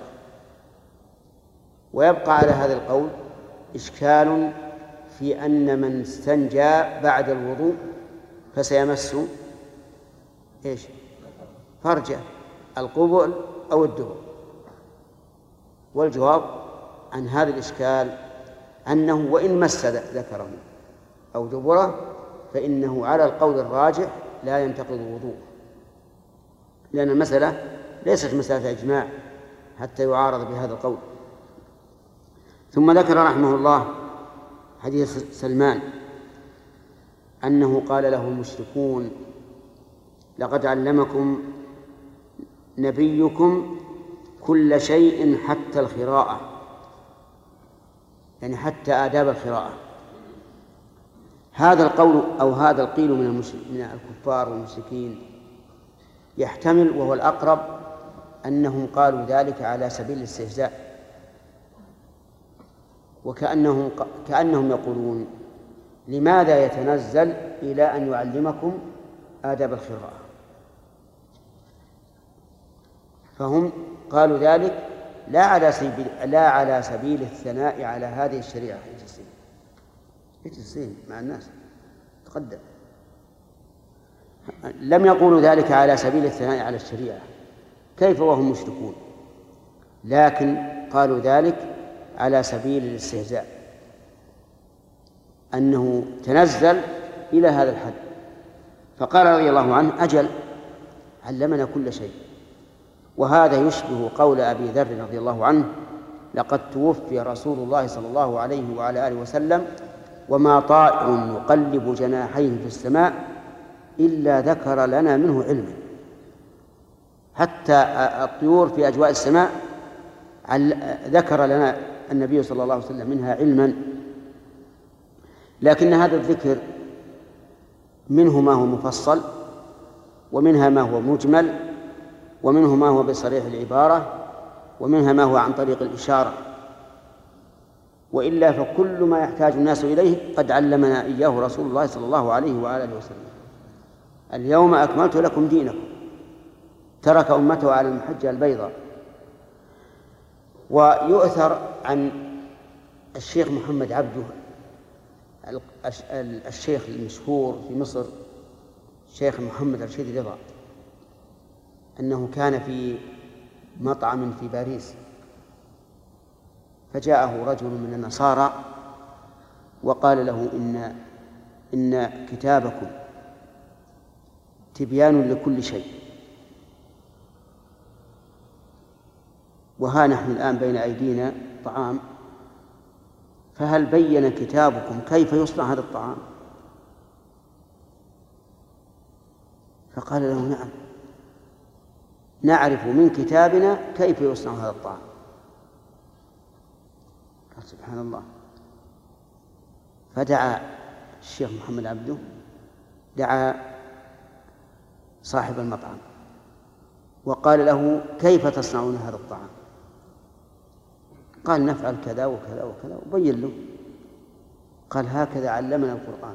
ويبقى على هذا القول إشكال في أن من استنجى بعد الوضوء فسيمس إيش؟ فرجه، القبل أو الدبر. والجواب عن هذا الإشكال أنه وإن مس ذكره أو دبره فإنه على القول الراجح لا ينتقض الوضوء، لأن المسألة ليست مسألة إجماع حتى يعارض بهذا القول. ثم ذكر رحمه الله حديث سلمان أنه قال له المشركون: لقد علمكم نبيكم كل شيء حتى الخراءة، يعني حتى آداب الخراءة. هذا القول أو هذا القيل من, من الكفار والمشركين يحتمل، وهو الأقرب، أنهم قالوا ذلك على سبيل الاستهزاء، وكأنهم كأنهم يقولون: لماذا يتنزل إلى أن يعلمكم آداب الخراءة؟ فهم قالوا ذلك لا على سبيل لا على سبيل الثناء على هذه الشريعة. يجلسين يجلسين مع الناس، تقدم. لم يقولوا ذلك على سبيل الثناء على الشريعة، كيف وهم مشركون، لكن قالوا ذلك على سبيل الاستهزاء، أنه تنزل إلى هذا الحد. فقال رضي الله عنه: أجل، علمنا كل شيء. وهذا يشبه قول أبي ذر رضي الله عنه: لقد توفي رسول الله صلى الله عليه وعلى آله وسلم وما طائر يقلب جناحيه في السماء إلا ذكر لنا منه علما. حتى الطيور في أجواء السماء ذكر لنا النبي صلى الله عليه وسلم منها علما. لكن هذا الذكر منه ما هو مفصل، ومنها ما هو مجمل، ومنه ما هو بصريح العبارة، ومنها ما هو عن طريق الإشارة. وإلا فكل ما يحتاج الناس إليه قد علمنا إياه رسول الله صلى الله عليه وآله وسلم. اليوم أكملت لكم دينكم، ترك أمته على المحجة البيضاء. ويؤثر عن الشيخ محمد عبده الشيخ المشهور في مصر، الشيخ محمد رشيد رضا، أنه كان في مطعم في باريس، فجاءه رجل من النصارى وقال له: إن إن كتابكم تبيان لكل شيء، وها نحن الآن بين أيدينا طعام، فهل بين كتابكم كيف يصنع هذا الطعام؟ فقال له: نعم، نعرف من كتابنا كيف يصنع هذا الطعام. قال: سبحان الله. فدعا الشيخ محمد عبده، دعا صاحب المطعم وقال له: كيف تصنعون هذا الطعام؟ قال: نفعل كذا وكذا وكذا، وبين له. قال: هكذا علمنا القرآن.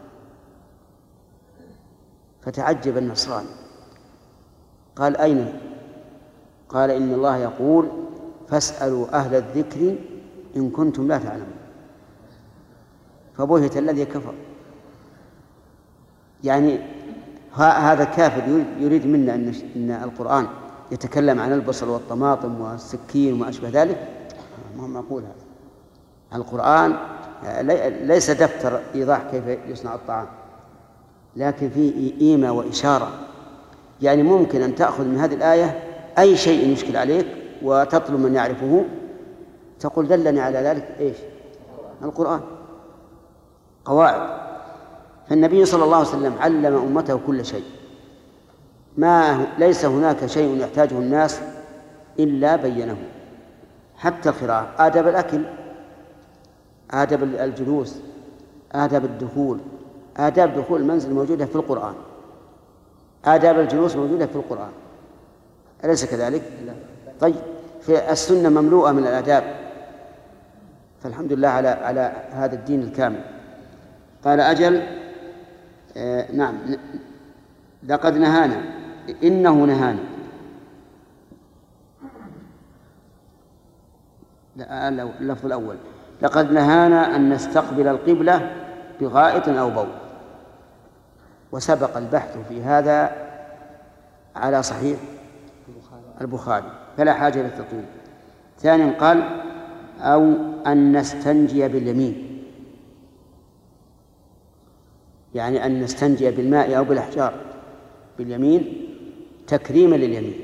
فتعجب النصراني، قال: أين؟ قال: إن الله يقول: فاسألوا أهل الذكر إن كنتم لا تعلمون. فبهت الذي كفر. يعني هذا كافر يريد منا أن القرآن يتكلم عن البصل والطماطم والسكين وما أشبه ذلك. ما هو معقول هذا. القرآن ليس دفتر إيضاح كيف يصنع الطعام، لكن فيه إيمة وإشارة. يعني ممكن أن تأخذ من هذه الآية أي شيء يشكل عليك وتطلب من يعرفه، تقول: دلني على ذلك إيش؟ القرآن. قواعد. فالنبي صلى الله عليه وسلم علم أمته كل شيء، ما ليس هناك شيء يحتاجه الناس إلا بينه، حتى القراءة، آداب الأكل، آداب الجلوس، آداب الدخول، آداب دخول المنزل موجودة في القرآن، آداب الجلوس موجودة في القرآن، أليس كذلك؟ طيب، في السنة مملوءة من الآداب، فالحمد لله على على هذا الدين الكامل. قال: أجل، آه نعم، لقد نهانا، إنه نهانا، اللفظ الأول: لقد نهانا أن نستقبل القبلة بغائط أو بول. وسبق البحث في هذا على صحيح البخاري فلا حاجة للتطويل. ثانيا قال: أو أن نستنجي باليمين، يعني أن نستنجي بالماء أو بالأحجار باليمين تكريما لليمين.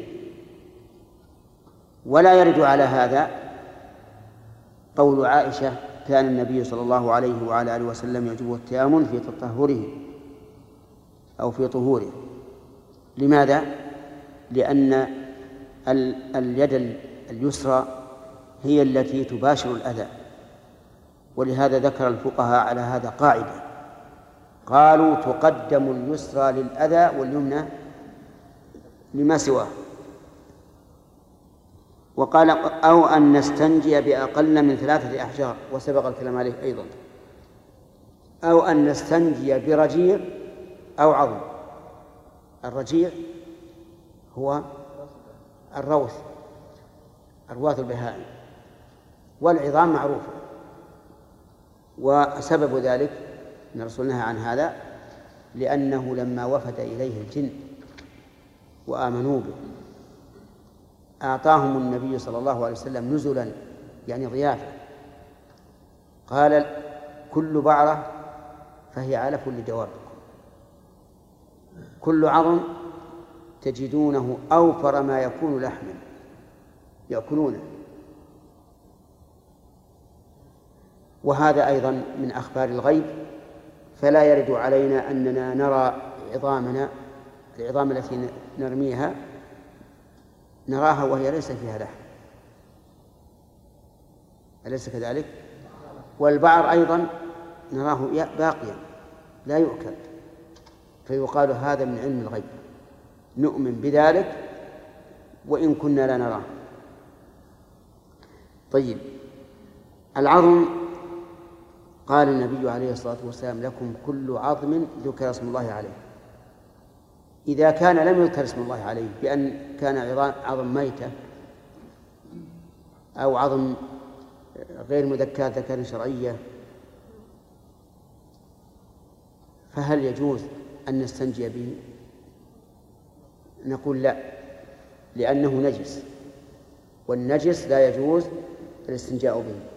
ولا يرد على هذا قول عائشة: كان النبي صلى الله عليه وعلى آله وسلم يعجبه التيامن في تطهره أو في طهوره. لماذا؟ لأن اليد اليسرى هي التي تباشر الأذى، ولهذا ذكر الفقهاء على هذا قاعدة، قالوا: تقدم اليسرى للأذى واليمنى لما سواه. وقال: أو أن نستنجي بأقل من ثلاثة أحجار، وسبق الكلام عليه أيضا. أو أن نستنجي برجيع أو عظم. الرجيع هو الروث، أرواث البهائم، والعظام معروفة. وسبب ذلك أن الرسول نهى عن هذا لأنه لما وفد إليه الجن وآمنوا به أعطاهم النبي صلى الله عليه وسلم نزلا يعني ضيافة، قال كل بعرة فهي علف لدوابكم، كل عظم تجدونه أوفر ما يكون لحما يأكلونه. وهذا أيضا من أخبار الغيب، فلا يرد علينا أننا نرى عظامنا العظام التي نرميها نراها وهي ليس فيها لحم، أليس كذلك؟ والبعر أيضا نراه باقيا لا يؤكل، فيقال هذا من علم الغيب، نؤمن بذلك وإن كنا لا نراه. طيب، العظم قال النبي عليه الصلاة والسلام لكم كل عظم ذكر اسم الله عليه. إذا كان لم يذكر اسم الله عليه بأن كان عظم ميتة أو عظم غير مذكاة ذكر شرعية، فهل يجوز أن نستنجي به؟ نقول لا، لأنه نجس، والنجس لا يجوز الاستنجاء به.